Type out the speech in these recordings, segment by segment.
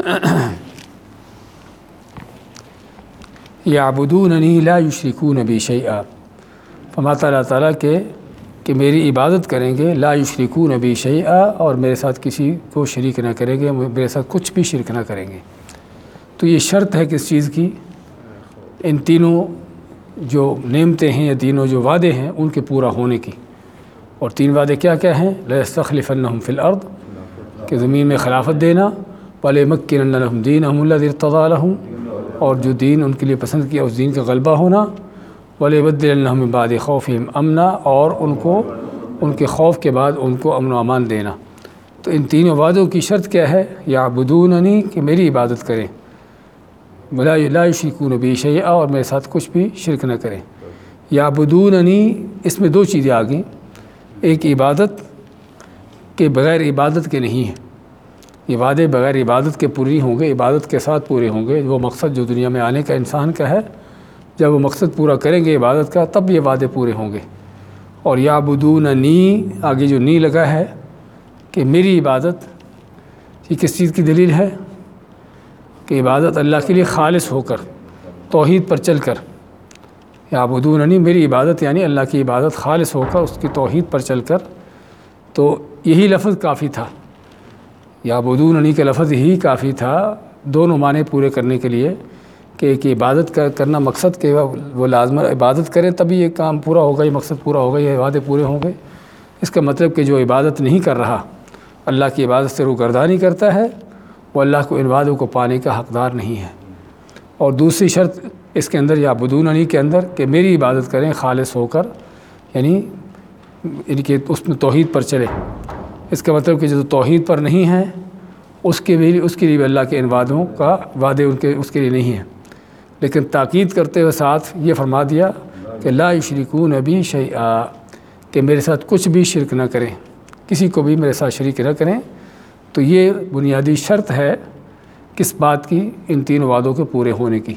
یعبدوننی لا یشرکون be شیئا، فرماتا اللہ تعالیٰ کہ میری عبادت کریں گے، لا یشرکون بی شیئا، اور میرے ساتھ کسی کو شریک نہ کریں گے، میرے ساتھ کچھ بھی شرک نہ کریں گے۔ تو یہ شرط ہے کس چیز کی؟ ان تینوں جو نعمتیں ہیں یا تینوں جو وعدے ہیں ان کے پورا ہونے کی۔ اور تین وعدے کیا کیا ہیں؟ لَيَسْتَخْلِفَنَّهُمْ فِي الْأَرْضِ، کہ زمین میں خلافت دینا، وَلَيُمَكِّنَنَّ لَهُمْ دِينَهُمُ الَّذِي ارْتَضَىٰ لَهُمْ، اور جو دین ان کے لیے پسند کیا اس دین کا غلبہ ہونا، وَلَيُبَدِّلَنَّهُم مِّن بَعْدِ خَوْفِهِمْ أَمْنًا، اور ان کے خوف کے بعد ان کو امن و امان دینا۔ تو ان تینوں وعدوں کی شرط کیا ہے؟ یعبدوننی، کہ میری عبادت کریں، لا یشرکون بی شیئا، اور میرے ساتھ کچھ بھی شرک نہ کریں۔ یعبدوننی، اس میں دو چیزیں آ گئیں، ایک عبادت کے بغیر عبادت کے نہیں ہیں، یہ وعدے بغیر عبادت کے پوری ہوں گے، عبادت کے ساتھ پورے ہوں گے۔ وہ مقصد جو دنیا میں آنے کا انسان کا ہے، جب وہ مقصد پورا کریں گے عبادت کا تب یہ وعدے پورے ہوں گے۔ اور یعبدوننی، آگے جو نی لگا ہے کہ میری عبادت، یہ کس چیز کی دلیل ہے؟ کہ عبادت اللہ کے لیے خالص ہو کر، توحید پر چل کر۔ یعبدوننی، میری عبادت یعنی اللہ کی عبادت خالص ہو کر، اس کی توحید پر چل کر۔ تو یہی لفظ کافی تھا، یعبدوننی کا لفظ ہی کافی تھا دونوں معنی پورے کرنے کے لیے، کہ عبادت کرنا مقصد کہ وہ لازم عبادت کریں تبھی یہ کام پورا ہوگا، یہ مقصد پورا ہوگا، یہ وعدے پورے ہوں گے۔ اس کا مطلب کہ جو عبادت نہیں کر رہا، اللہ کی عبادت سے روگردانی کرتا ہے، وہ اللہ کو ان وعدوں کو پانے کا حقدار نہیں ہے۔ اور دوسری شرط اس کے اندر، یعبدوننی کے اندر، کہ میری عبادت کریں خالص ہو کر، یعنی ان کے اس میں توحید پر چلے۔ اس کا مطلب کہ جو توحید پر نہیں ہے اس کے لیے بھی اللہ کے ان وعدوں کا وعدے اس کے لیے نہیں ہیں۔ لیکن تاکید کرتے ہوئے ساتھ یہ فرما دیا کہ لا یشرکون بی شیئا، کہ میرے ساتھ کچھ بھی شرک نہ کریں، کسی کو بھی میرے ساتھ شریک نہ کریں۔ تو یہ بنیادی شرط ہے کس بات کی؟ ان تین وعدوں کے پورے ہونے کی۔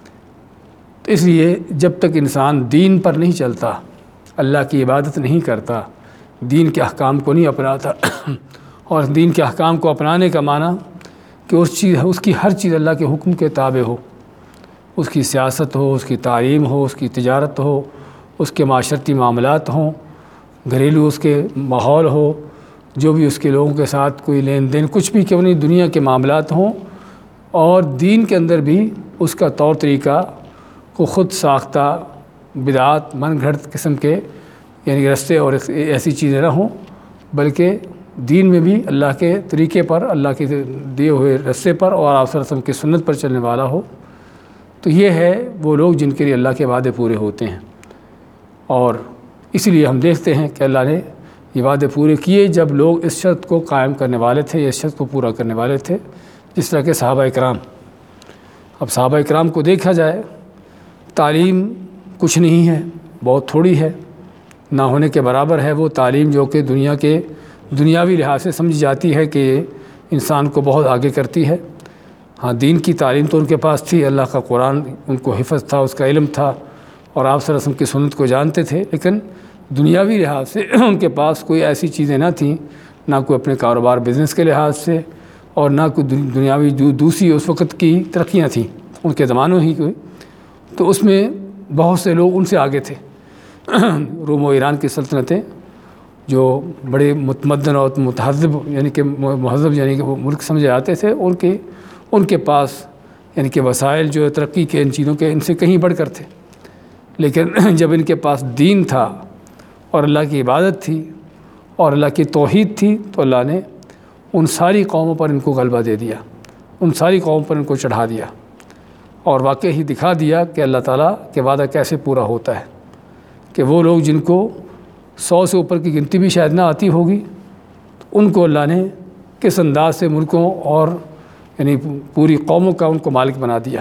تو اس لیے جب تک انسان دین پر نہیں چلتا، اللہ کی عبادت نہیں کرتا، دین کے احکام کو نہیں اپناتا، اور دین کے احکام کو اپنانے کا معنی کہ اس کی ہر چیز اللہ کے حکم کے تابع ہو، اس کی سیاست ہو، اس کی تعلیم ہو، اس کی تجارت ہو، اس کے معاشرتی معاملات ہوں، گھریلو اس کے ماحول ہو، جو بھی اس کے لوگوں کے ساتھ کوئی لین دین، کچھ بھی کیوں نہیں، دنیا کے معاملات ہوں، اور دین کے اندر بھی اس کا طور طریقہ کو خود ساختہ بدعات، من گھڑت قسم کے یعنی رستے اور ایسی چیزیں نہ ہوں، بلکہ دین میں بھی اللہ کے طریقے پر، اللہ کے دیے ہوئے رستے پر اور آپ صلی اللہ علیہ وسلم کی سنت پر چلنے والا ہو۔ تو یہ ہے وہ لوگ جن کے لیے اللہ کے وعدے پورے ہوتے ہیں۔ اور اسی لیے ہم دیکھتے ہیں کہ اللہ نے یہ وعدے پورے کیے جب لوگ اس شرط کو قائم کرنے والے تھے، یا اس شرط کو پورا کرنے والے تھے، جس طرح کہ صحابہ اکرام۔ اب صحابہ اکرام کو دیکھا جائے، تعلیم کچھ نہیں ہے، بہت تھوڑی ہے، نہ ہونے کے برابر ہے وہ تعلیم جو کہ دنیاوی لحاظ سے سمجھی جاتی ہے کہ انسان کو بہت آگے کرتی ہے۔ ہاں، دین کی تعلیم تو ان کے پاس تھی، اللہ کا قرآن ان کو حفظ تھا، اس کا علم تھا، اور آپ صلی اللہ علیہ وسلم کی سنت کو جانتے تھے، لیکن دنیاوی لحاظ سے ان کے پاس کوئی ایسی چیزیں نہ تھیں، نہ کوئی اپنے کاروبار بزنس کے لحاظ سے، اور نہ کوئی دنیاوی جو دوسری اس وقت کی ترقیاں تھیں ان کے زمانوں ہی کوئی۔ تو اس میں بہت سے لوگ ان سے آگے تھے۔ روم و ایران کی سلطنتیں جو بڑے متمدن اور متہذب یعنی کہ مہذب یعنی کہ وہ ملک سمجھے جاتے تھے، ان کے پاس یعنی کہ وسائل جو ترقی کے ان چیزوں کے ان سے کہیں بڑھ کر تھے۔ لیکن جب ان کے پاس دین تھا اور اللہ کی عبادت تھی اور اللہ کی توحید تھی، تو اللہ نے ان ساری قوموں پر ان کو غلبہ دے دیا، ان ساری قوموں پر ان کو چڑھا دیا، اور واقعی ہی دکھا دیا کہ اللہ تعالیٰ کے وعدہ کیسے پورا ہوتا ہے، کہ وہ لوگ جن کو 100 سے اوپر کی گنتی بھی شاید نہ آتی ہوگی، ان کو اللہ نے کس انداز سے ملکوں اور یعنی پوری قوموں کا ان کو مالک بنا دیا۔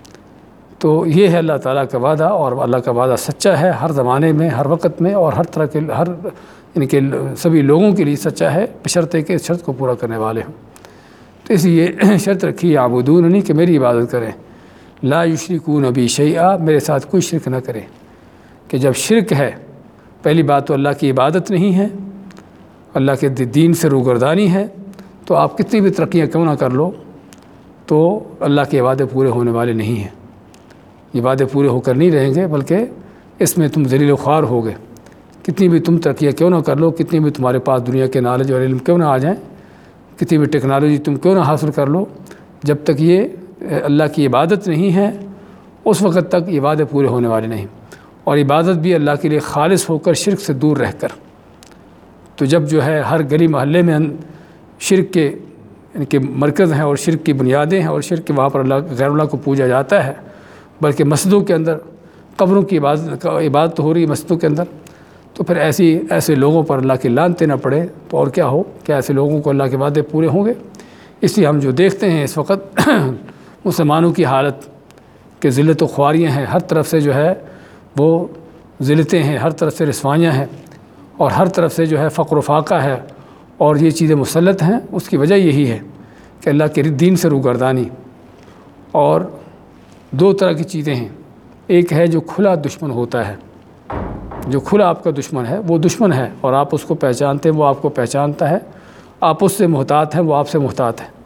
تو یہ ہے اللہ تعالیٰ کا وعدہ، اور اللہ کا وعدہ سچا ہے، ہر زمانے میں، ہر وقت میں، اور ہر طرح کے یعنی کہ سبھی لوگوں کے لیے سچا ہے، بشرطے کہ اس شرط کو پورا کرنے والے ہوں۔ تو اس لیے شرط رکھی یعبدوننی، کہ میری عبادت کریں، لا یشرکون بی شیئا، میرے ساتھ کوئی شرک نہ کریں۔ کہ جب شرک ہے، پہلی بات تو اللہ کی عبادت نہیں ہے، اللہ کے دین سے روگردانی ہے، تو آپ کتنی بھی ترقیاں کیوں نہ کر لو، تو اللہ کے وعدے پورے ہونے والے نہیں ہیں، یہ وعدے پورے ہو کر نہیں رہیں گے، بلکہ اس میں تم ذلیل و خوار ہوگے۔ کتنی بھی تم ترقیاں کیوں نہ کر لو، کتنی بھی تمہارے پاس دنیا کے نالج اور علم کیوں نہ آ جائیں، کتنی بھی ٹیکنالوجی تم کیوں نہ حاصل کر لو، جب تک یہ اللہ کی عبادت نہیں ہے اس وقت تک یہ وعدے پورے ہونے والے نہیں۔ اور عبادت بھی اللہ کے لیے خالص ہو کر، شرک سے دور رہ کر۔ تو جب جو ہے ہر گلی محلے میں شرک کے یعنی کہ مرکز ہیں اور شرک کی بنیادیں ہیں، اور شرک کے وہاں پر غیر اللہ کو پوجا جاتا ہے، بلکہ مسجدوں کے اندر قبروں کی عبادت ہو رہی ہے مسجدوں کے اندر، تو پھر ایسے لوگوں پر اللہ کی لعنتیں نہ پڑے تو اور کیا ہو؟ کیا ایسے لوگوں کو اللہ کے وعدے پورے ہوں گے؟ اس لیے ہم جو دیکھتے ہیں اس وقت مسلمانوں کی حالت کہ ذلت و خواریاں ہیں، ہر طرف سے جو ہے وہ ذلتیں ہیں، ہر طرف سے رسوائیاں ہیں، اور ہر طرف سے جو ہے فقر و فاقہ ہے، اور یہ چیزیں مسلط ہیں، اس کی وجہ یہی ہے کہ اللہ کے دین سے روگردانی۔ اور دو طرح کی چیزیں ہیں، ایک ہے جو کھلا دشمن ہوتا ہے، جو کھلا آپ کا دشمن ہے وہ دشمن ہے اور آپ اس کو پہچانتے ہیں، وہ آپ کو پہچانتا ہے، آپ اس سے محتاط ہیں، وہ آپ سے محتاط ہے،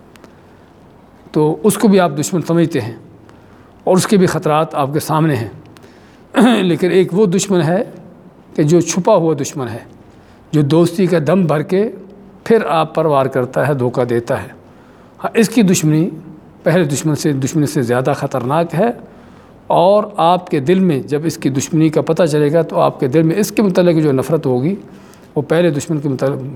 تو اس کو بھی آپ دشمن سمجھتے ہیں اور اس کے بھی خطرات آپ کے سامنے ہیں۔ لیکن ایک وہ دشمن ہے کہ جو چھپا ہوا دشمن ہے، جو دوستی کا دم بھر کے پھر آپ پر وار کرتا ہے، دھوکہ دیتا ہے۔ ہاں، اس کی دشمنی پہلے دشمنی سے زیادہ خطرناک ہے، اور آپ کے دل میں جب اس کی دشمنی کا پتہ چلے گا تو آپ کے دل میں اس کے متعلق جو نفرت ہوگی وہ پہلے دشمن کے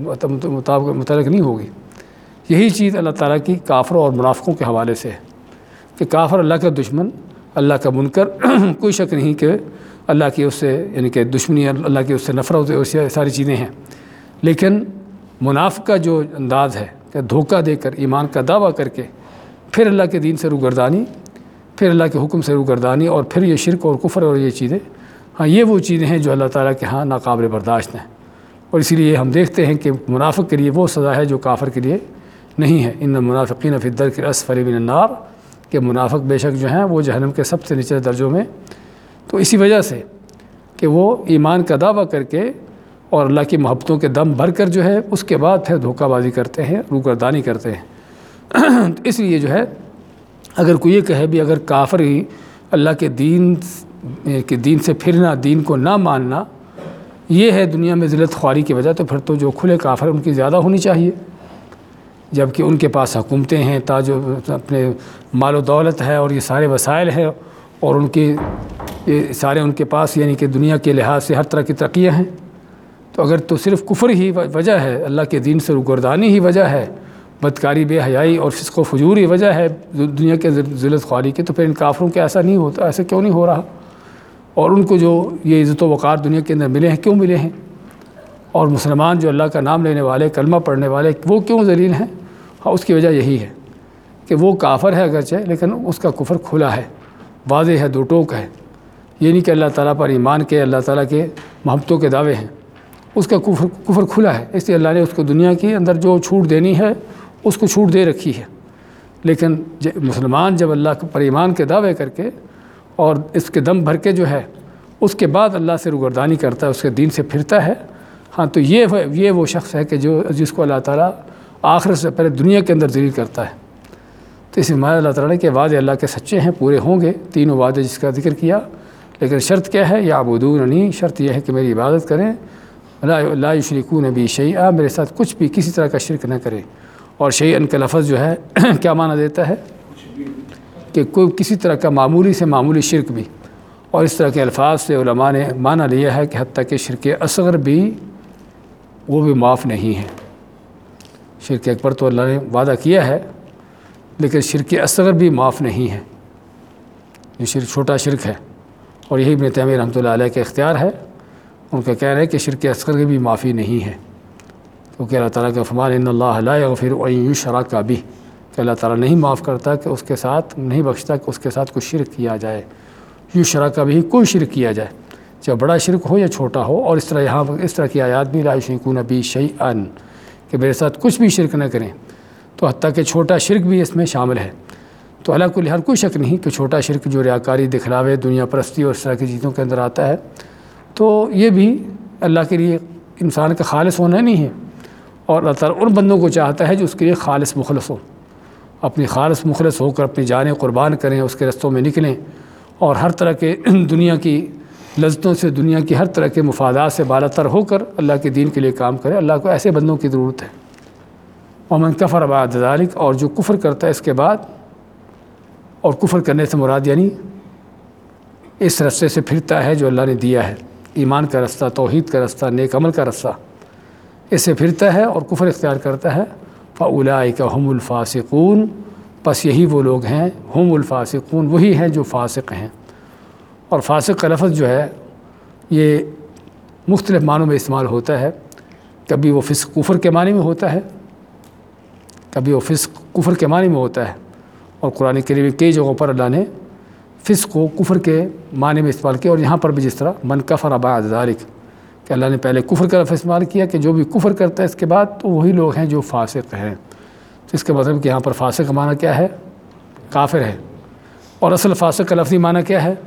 متعلق نہیں ہوگی۔ یہی چیز اللہ تعالیٰ کی کافروں اور منافقوں کے حوالے سے ہے کہ کافر اللہ کا دشمن، اللہ کا منکر، کوئی شک نہیں کہ اللہ کی اس سے یعنی کہ دشمنی، اللہ کی اس سے نفرت، ساری چیزیں ہیں، لیکن منافق کا جو انداز ہے کہ دھوکہ دے کر ایمان کا دعویٰ کر کے پھر اللہ کے دین سے روگردانی، پھر اللہ کے حکم سے روگردانی، اور پھر یہ شرک اور کفر اور یہ چیزیں، ہاں یہ وہ چیزیں ہیں جو اللہ تعالیٰ کے ہاں ناقابل برداشت ہیں۔ اور اسی لیے ہم دیکھتے ہیں کہ منافق کے لیے وہ سزا ہے جو کافر کے لیے نہیں ہے۔ ان المنافقین فی الدرک الاسفل من النار، کہ منافق بے شک جو ہیں وہ جہنم کے سب سے نچلے درجوں میں، تو اسی وجہ سے کہ وہ ایمان کا دعویٰ کر کے اور اللہ کی محبتوں کے دم بھر کر جو ہے اس کے بعد پھر دھوکہ بازی کرتے ہیں، روگردانی کرتے ہیں۔ اس لیے جو ہے اگر کوئی یہ کہے بھی اگر کافر ہی اللہ کے دین سے پھرنا، دین کو نہ ماننا یہ ہے دنیا میں ذلت خواری کی وجہ، تو پھر تو جو کھلے کافر ان کی زیادہ ہونی چاہیے، جبکہ ان کے پاس حکومتیں ہیں، تاج اپنے مال و دولت ہے، اور یہ سارے وسائل ہیں، اور یہ سارے ان کے پاس یعنی کہ دنیا کے لحاظ سے ہر طرح کی ترقیاں ہیں۔ تو اگر تو صرف کفر ہی وجہ ہے، اللہ کے دین سے روگردانی ہی وجہ ہے، بدکاری، بے حیائی اور فسق و فجور ہی وجہ ہے دنیا کے ذلت خواری کی، تو پھر ان کافروں کے ایسا نہیں ہوتا، ایسا کیوں نہیں ہو رہا؟ اور ان کو جو یہ عزت و وقار دنیا کے اندر ملے ہیں کیوں ملے ہیں؟ اور مسلمان جو اللہ کا نام لینے والے، کلمہ پڑھنے والے، وہ کیوں ذلیل ہیں؟ ہاں، اس کی وجہ یہی ہے کہ وہ کافر ہے اگرچہ، لیکن اس کا کفر کھلا ہے، واضح ہے، دو ٹوک ہے۔ یہ نہیں کہ اللہ تعالیٰ پر ایمان کے، اللہ تعالیٰ کے محبتوں کے دعوے ہیں، اس کا کفر کھلا ہے۔ اس لیے اللہ نے اس کو دنیا کے اندر جو چھوٹ دینی ہے اس کو چھوٹ دے رکھی ہے، لیکن مسلمان جب اللہ پر ایمان کے دعوے کر کے اور اس کے دم بھر کے جو ہے اس کے بعد اللہ سے روگردانی کرتا ہے، اس کے دین سے پھرتا ہے، ہاں تو یہ وہ شخص ہے کہ جس کو اللہ تعالیٰ آخرت سے پہلے دنیا کے اندر ذلیل کرتا ہے۔ تو اس میں اللہ تعالیٰ کے وعدے اللہ کے سچے ہیں، پورے ہوں گے، تینوں وعدے جس کا ذکر کیا، لیکن شرط کیا ہے؟ یعبدوننی، شرط یہ ہے کہ میری عبادت کریں، لا یشرکون بی شیئا، میرے ساتھ کچھ بھی کسی طرح کا شرک نہ کریں۔ اور شیئن کا لفظ جو ہے کیا معنی دیتا ہے؟ کہ کوئی کسی طرح کا معمولی سے معمولی شرک بھی، اور اس طرح کے الفاظ سے علماء نے معنی لیا ہے کہ حتیٰ کہ شرک اصغر بھی وہ بھی معاف نہیں ہے۔ شرک اکبر تو اللہ نے وعدہ کیا ہے، لیکن شرک اصغر بھی معاف نہیں ہے، یہ شرک چھوٹا شرک ہے، اور یہی ابن تیمیہ رحمۃ اللہ علیہ کا اختیار ہے، ان کا کہنا ہے کہ شرک اصغر کی بھی معافی نہیں ہے، کیونکہ اللہ تعالیٰ کا فرمان ان اللہ لا یغفر ان یشرک بہ، کہ اللہ تعالیٰ نہیں معاف کرتا کہ اس کے ساتھ، نہیں بخشتا کہ اس کے ساتھ کوئی شرک کیا جائے، یشرک بہ، کوئی شرک کیا جائے، چاہے بڑا شرک ہو یا چھوٹا ہو۔ اور اس طرح کی آیات بھی لا یشرکون بہ شیئا، کہ میرے ساتھ کچھ بھی شرک نہ کریں، تو حتیٰ کہ چھوٹا شرک بھی اس میں شامل ہے۔ تو اللہ کل حال کوئی شک نہیں کہ چھوٹا شرک جو ریاکاری، دکھلاوے، دنیا پرستی اور اس طرح کی چیزوں کے اندر آتا ہے، تو یہ بھی اللہ کے لیے انسان کا خالص ہونا نہیں ہے، اور اللہ تعالیٰ ان بندوں کو چاہتا ہے جو اس کے لیے خالص مخلص ہو۔ اپنی خالص مخلص ہو کر اپنی جانیں قربان کریں، اس کے رستوں میں نکلیں، اور ہر طرح کے دنیا کی لذتوں سے، دنیا کی ہر طرح کے مفادات سے بالا تر ہو کر اللہ کے دین کے لیے کام کریں۔ اللہ کو ایسے بندوں کی ضرورت ہے۔ ومن کفر بعد ذلک، اور جو کفر کرتا ہے اس کے بعد، اور کفر کرنے سے مراد یعنی اس رستے سے پھرتا ہے جو اللہ نے دیا ہے، ایمان کا رستہ، توحید کا رستہ، نیک عمل کا رستہ، اس سے پھرتا ہے اور کفر اختیار کرتا ہے، فاولئک هم الفاسقون، پس یہی وہ لوگ ہیں، ہم الفاسقون، وہی ہیں جو فاسق ہیں۔ اور فاسق کا لفظ جو ہے یہ مختلف معنوں میں استعمال ہوتا ہے، کبھی وہ فسق کفر کے معنی میں ہوتا ہے، کبھی وہ فسق کفر کے معنی میں ہوتا ہے، اور قرآن کریم میں کئی جگہوں پر اللہ نے فسق کو کفر کے معنی میں استعمال کیا، اور یہاں پر بھی جس طرح من کفر بعد ذلک، کہ اللہ نے پہلے کفر کا لفظ استعمال کیا کہ جو بھی کفر کرتا ہے اس کے بعد تو وہی لوگ ہیں جو فاسق ہیں۔ تو اس کے مطلب کہ یہاں پر فاسق کا معنی کیا ہے؟ کافر ہے۔ اور اصل فاسق کا لفظی معنی کیا ہے؟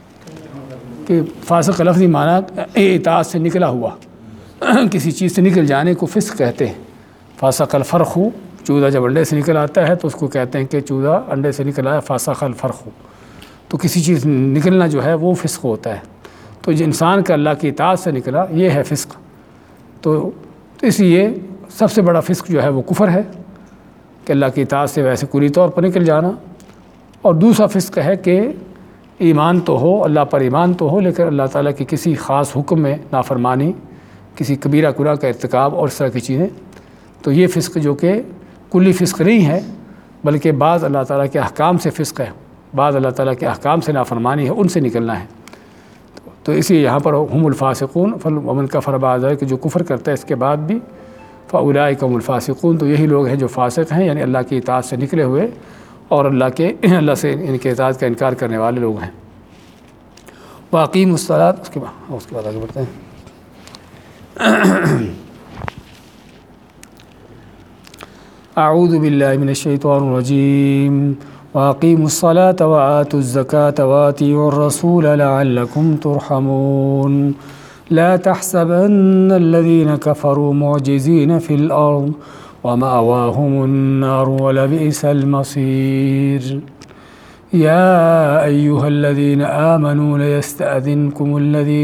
کہ فاسق کا لفظی معنی اطاعت سے نکلا ہوا، کسی چیز سے نکل جانے کو فسق کہتے ہیں۔ فاسق الفرخ، چودہ جب انڈے سے نکل آتا ہے تو اس کو کہتے ہیں کہ چودہ انڈے سے نکل آیا، فاسق الفرخ۔ تو کسی چیز نکلنا جو ہے وہ فسق ہوتا ہے۔ تو جو انسان کا اللہ کی اطاعت سے نکلا یہ ہے فسق۔ تو اس لیے سب سے بڑا فسق جو ہے وہ کفر ہے، کہ اللہ کی اطاعت سے ویسے کلی طور پر نکل جانا۔ اور دوسرا فسق ہے کہ ایمان تو ہو، اللہ پر ایمان تو ہو، لیکن اللہ تعالیٰ کی کسی خاص حکم میں نافرمانی، کسی کبیرہ گناہ کا ارتکاب اور اس طرح کی چیزیں، تو یہ فسق جو کہ کلی فسق نہیں ہے بلکہ بعض اللہ تعالیٰ کے احکام سے فسق ہے، بعض اللہ تعالیٰ کے احکام سے نافرمانی ہے، ان سے نکلنا ہے۔ تو اسی یہاں پر ہم الفاسقون، ومن کفر بعد ذلک، کہ جو کفر کرتا ہے اس کے بعد بھی، فاولئک هم الفاسقون، تو یہی لوگ ہیں جو فاسق ہیں، یعنی اللہ کی اطاعت سے نکلے ہوئے اور اللہ سے ان کے اطاعت کا انکار کرنے والے لوگ ہیں۔ واقیموا الصلاۃ، اس کے بعد آگے بڑھتے ہیں۔ اعوذ باللہ من الشیطان الرجیم۔ واقیموا الصلاۃ وآتوا الزکاۃ وأطیعوا الرسول لعلکم ترحمون۔ لا تحسبن الذين كفروا معجزين في الأرض ومأواهم النار ولبئس المصير۔ يا أيها الذين آمنوا ليستأذنكم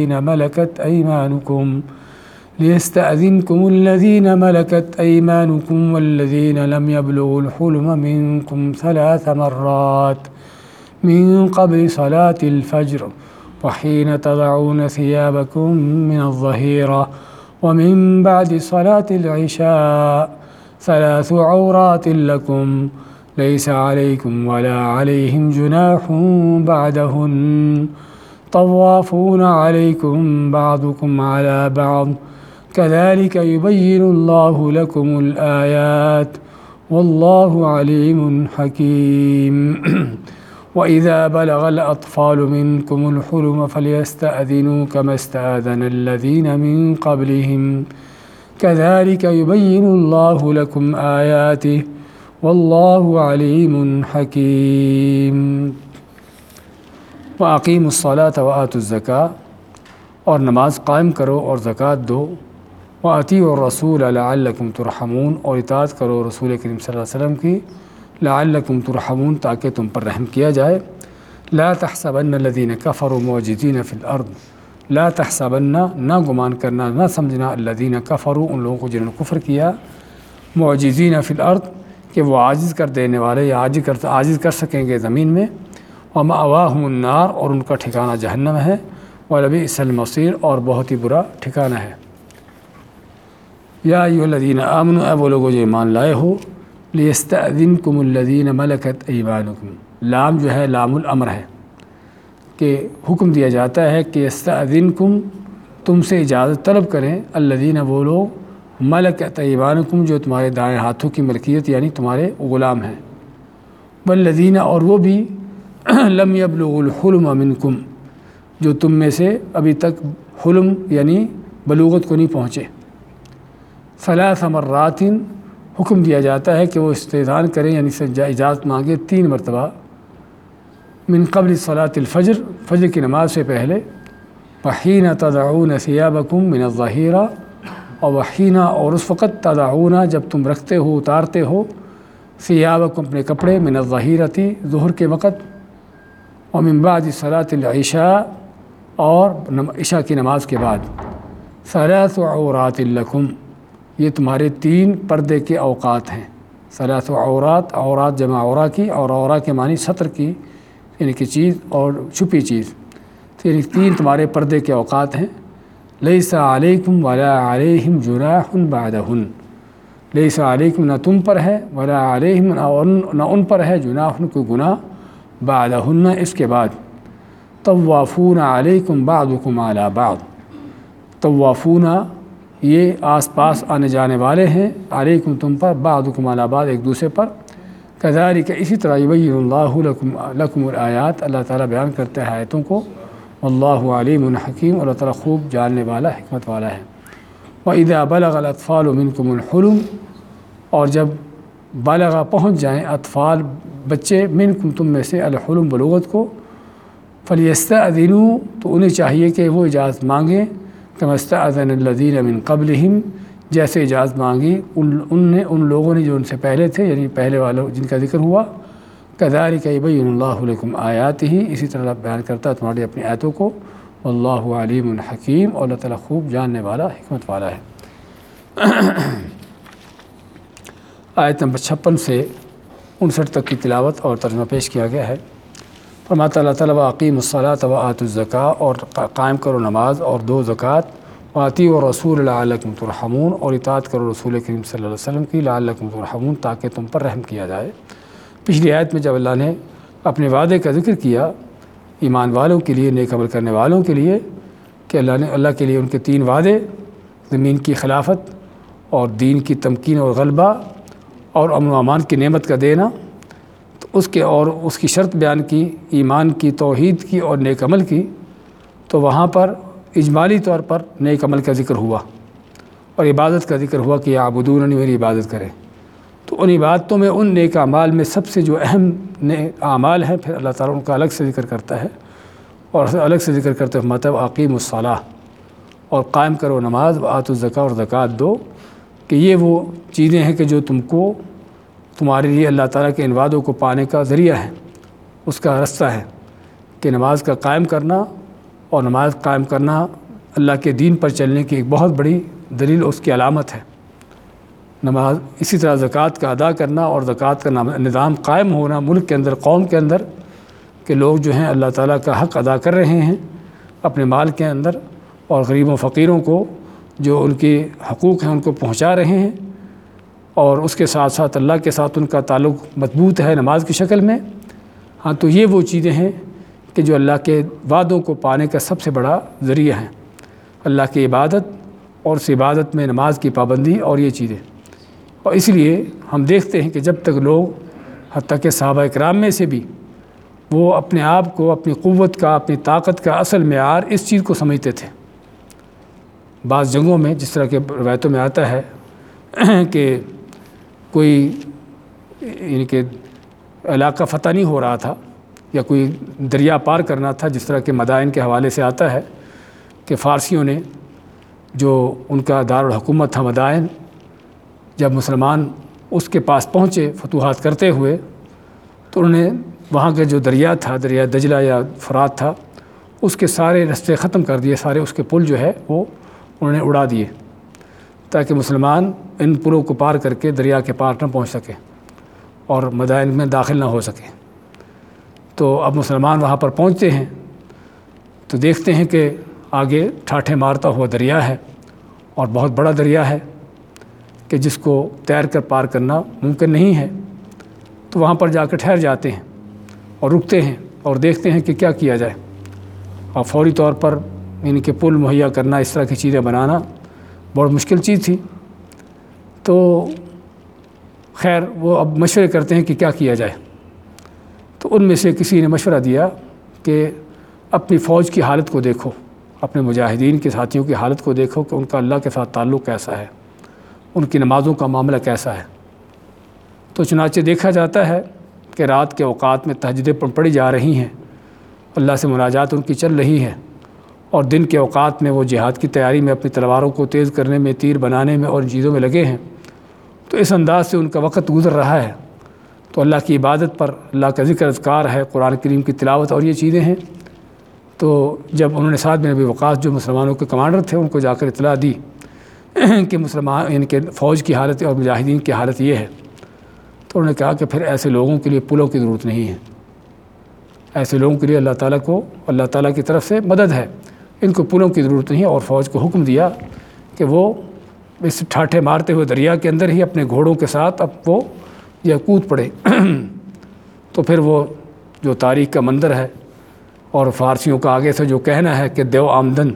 الذين ملكت أيمانكم والذين لم يبلغوا الحلم منكم 3 مرات من قبل صلاة الفجر وحين تضعون ثيابكم من الظهيرة ومن بعد صلاة العشاء 3 عورات لكم ليس عليكم ولا عليهم جناح بعدهن طوافون عليكم بعضكم على بعض كذلك يبين الله لكم الآيات والله عليم حكيم۔ وإذا بلغ الأطفال منكم الحلم فليستأذنوا كما استأذن الذين من قبلهم كذلك يبين الله لكم آياته والله عليم حكيم۔ وأقيموا الصلاة وآتوا الزكاة، اور نماز قائم کرو اور زکوٰۃ دو، وأطیعوا الرسول لعلکم ترحمون، اور اطاعت کرو رسول کریم صلی اللہ علیہ وسلم کی، لعلکم ترحمون، تاکہ تم پر رحم کیا جائے۔ لا تحسبن الذین کفروا معجزین فی الارض، لا تحسبن، نہ گمان کرنا، نہ سمجھنا، الذین کفروا، ان لوگوں کو جنہوں نے کفر کیا، معجزین فی الارض، کہ وہ عاجز کر دینے والے یا عاجز کر سکیں گے زمین میں، ومأواہم النار، اور ان کا ٹھکانہ جہنم ہے، ولبئس المصیر، اور بہت ہی برا ٹھکانہ ہے۔ یا ایھا الذین آمنوا، اے وہ لوگوں جو ایمان لائے ہو، لیستأذنکم الذین ملکت ایمانکم، لام جو ہے لام الامر ہے، کہ حکم دیا جاتا ہے کہ یستأذنکم، تم سے اجازت طلب کریں، الذین، وہ لوگ، ملکت ایمانکم، جو تمہارے دائیں ہاتھوں کی ملکیت یعنی تمہارے غلام ہیں، والذین، اور وہ بھی، لم یبلغوا الحلم منکم، جو تم میں سے ابھی تک حلم یعنی بلوغت کو نہیں پہنچے، 3 مرات، حکم دیا جاتا ہے کہ وہ استئذان کریں یعنی اجازت مانگے 3 مرتبہ، من قبل صلاة الفجر، فجر کی نماز سے پہلے، وحین تضعون ثیابکم من الظہیرہ، اور وحین، اور اس وقت، تضعون، جب تم رکھتے ہو، اتارتے ہو، ثیابکم اپنے کپڑے من الظہیرتی ظہر کے وقت و من بعد صلاۃ العشاء اور عشاء کی نماز کے بعد ثلاث عورات لکم یہ تمہارے 3 پردے کے اوقات ہیں۔ ثلاث عورات، عورات جمع عورا کی، اور عورا کے معنی ستر کی یعنی کہ چیز اور چھپی چیز، یعنی 3 تمہارے پردے کے اوقات ہیں۔ لیس علیکم ولا علیہم جناح بعدہن، لیس علیکم نہ تم پر ہے، ولا علیہم نہ ان پر ہے، جناح کوئی گناہ، بعدہن اس کے بعد۔ طوافون علیکم بعضکم علی بعض، طوافون یہ آس پاس آنے جانے والے ہیں، علیکم تم پر، بعضکم علی بعض ایک دوسرے پر، کذالک اسی طرح یبین اللہ لکم الآیات اللہ تعالیٰ بیان کرتے ہیں آیتوں کو، واللہ علیم حکیم اللہ تعالیٰ خوب جاننے والا حکمت والا ہے۔ وَإِذَا بَلَغَ الْأَطْفَالُ مِنْكُمُ الْحُلُمَ اور جب بالغ پہنچ جائیں اطفال بچے منکم تم میں سے الحلم بلوغت کو، فَلْيَسْتَأْذِنُوا تو انہیں چاہیے کہ وہ اجازت مانگیں، كَمَا اسْتَأْذَنَ الَّذِينَ مِنْ قَبْلِهِمْ جیسے اجازت مانگی ان لوگوں نے جو ان سے پہلے تھے، یعنی پہلے والوں جن کا ذکر ہوا۔ كَذَلِكَ يُبَيِّنُ اللَّهُ لَكُمْ آيَاتِهِ اسی طرح بیان کرتا ہے تمہاری اپنی آیتوں کو، واللہ علیم حکیم اور اللہ تعالیٰ خوب جاننے والا حکمت والا ہے۔ آیت نمبر 56 سے 59 تک کی تلاوت اور ترجمہ پیش کیا گیا ہے۔ فرماتا اللہ تعالیٰ وَأَقِیمُوا الصَّلَاةَ وَآتُوا الزَّکَاۃَ اور قائم کرو نماز اور دو زکوٰۃ، وَأَطِیعُوا الرَّسُولَ لَعَلَّکُمْ تُرْحَمُونَ اور اطاعت کرو رسول کریم صلی اللہ علیہ وسلم کی، لَعَلَّکُمْ تُرْحَمُونَ تاکہ تم پر رحم کیا جائے۔ پچھلی آیت میں جب اللہ نے اپنے وعدے کا ذکر کیا ایمان والوں کے لیے، نیک عمل کرنے والوں کے لیے، کہ اللہ کے لیے ان کے 3 وعدے، زمین کی خلافت اور دین کی تمکین اور غلبہ اور امن و امان کی نعمت کا دینا، تو اس کی شرط بیان کی ایمان کی، توحید کی اور نیک عمل کی، تو وہاں پر اجمالی طور پر نیک عمل کا ذکر ہوا اور عبادت کا ذکر ہوا کہ یعبدوننی میری عبادت کریں۔ تو ان عبادتوں میں ان نیک اعمال میں سب سے جو اہم اعمال ہیں پھر اللہ تعالیٰ ان کا الگ سے ذکر کرتا ہے، اور الگ سے ذکر کرتے ہوئے مطلب اقیموا الصلاۃ اور قائم کرو نماز، وآتوا الزکاۃ اور زکوٰۃ دو، کہ یہ وہ چیزیں ہیں کہ جو تمہارے لیے اللہ تعالیٰ کے ان وعدوں کو پانے کا ذریعہ ہے، اس کا رستہ ہے کہ نماز کا قائم کرنا، اور نماز قائم کرنا اللہ کے دین پر چلنے کی ایک بہت بڑی دلیل، اس کی علامت ہے نماز۔ اسی طرح زکوٰۃ کا ادا کرنا اور زکوٰۃ کا نظام قائم ہونا ملک کے اندر، قوم کے اندر، کہ لوگ جو ہیں اللہ تعالیٰ کا حق ادا کر رہے ہیں اپنے مال کے اندر، اور غریبوں فقیروں کو جو ان کے حقوق ہیں ان کو پہنچا رہے ہیں، اور اس کے ساتھ ساتھ اللہ کے ساتھ ان کا تعلق مضبوط ہے نماز کی شکل میں۔ ہاں تو یہ وہ چیزیں ہیں کہ جو اللہ کے وعدوں کو پانے کا سب سے بڑا ذریعہ ہیں، اللہ کی عبادت اور اس عبادت میں نماز کی پابندی اور یہ چیزیں۔ اور اس لیے ہم دیکھتے ہیں کہ جب تک لوگ حتیٰ کہ صحابہ اکرام میں سے بھی وہ اپنے آپ کو، اپنی قوت کا، اپنی طاقت کا اصل معیار اس چیز کو سمجھتے تھے۔ بعض جنگوں میں جس طرح کے روایتوں میں آتا ہے کہ کوئی یعنی کہ علاقہ فتح نہیں ہو رہا تھا یا کوئی دریا پار کرنا تھا، جس طرح کے مدائن کے حوالے سے آتا ہے کہ فارسیوں نے جو ان کا دارالحکومت تھا مدائن، جب مسلمان اس کے پاس پہنچے فتوحات کرتے ہوئے، تو انہوں نے وہاں کا جو دریا تھا، دریا دجلہ یا فرات تھا، اس کے سارے رستے ختم کر دیے، سارے اس کے پل جو ہے وہ انہوں نے اڑا دیے، تاکہ مسلمان ان پلوں کو پار کر کے دریا کے پار نہ پہنچ سکے اور مدائن میں داخل نہ ہو سکے۔ تو اب مسلمان وہاں پر پہنچتے ہیں تو دیکھتے ہیں کہ آگے ٹھاٹھے مارتا ہوا دریا ہے، اور بہت بڑا دریا ہے کہ جس کو تیر کر پار کرنا ممکن نہیں ہے۔ تو وہاں پر جا کر ٹھہر جاتے ہیں اور رکتے ہیں اور دیکھتے ہیں کہ کیا کیا جائے، اور فوری طور پر یعنی کہ پل مہیا کرنا، اس طرح کی چیزیں بنانا بہت مشکل چیز تھی۔ تو خیر وہ اب مشورے کرتے ہیں کہ کیا کیا جائے۔ تو ان میں سے کسی نے مشورہ دیا کہ اپنی فوج کی حالت کو دیکھو، اپنے مجاہدین کے ساتھیوں کی حالت کو دیکھو کہ ان کا اللہ کے ساتھ تعلق کیسا ہے، ان کی نمازوں کا معاملہ کیسا ہے۔ تو چنانچہ دیکھا جاتا ہے کہ رات کے اوقات میں تہجدیں پڑھی جا رہی ہیں، اللہ سے مناجات ان کی چل رہی ہے، اور دن کے اوقات میں وہ جہاد کی تیاری میں اپنی تلواروں کو تیز کرنے میں، تیر بنانے میں اور ان چیزوں میں لگے ہیں۔ تو اس انداز سے ان کا وقت گزر رہا ہے، تو اللہ کی عبادت پر، اللہ کا ذکر اذکار ہے، قرآن کریم کی تلاوت اور یہ چیزیں ہیں۔ تو جب انہوں نے سعد بن ابی وقاص جو مسلمانوں کے کمانڈر تھے ان کو جا کر اطلاع دی کہ مسلمان ان کے فوج کی حالت اور مجاہدین کی حالت یہ ہے، تو انہوں نے کہا کہ پھر ایسے لوگوں کے لیے پلوں کی ضرورت نہیں ہے، ایسے لوگوں کے لیے اللہ تعالیٰ کی طرف سے مدد ہے، ان کو پلوں کی ضرورت نہیں ہے۔ اور فوج کو حکم دیا کہ وہ اس ٹھاٹھے مارتے ہوئے دریا کے اندر ہی اپنے گھوڑوں کے ساتھ اب وہ یہ کود پڑے۔ تو پھر وہ جو تاریخ کا منظر ہے اور فارسیوں کا آگے سے جو کہنا ہے کہ دیو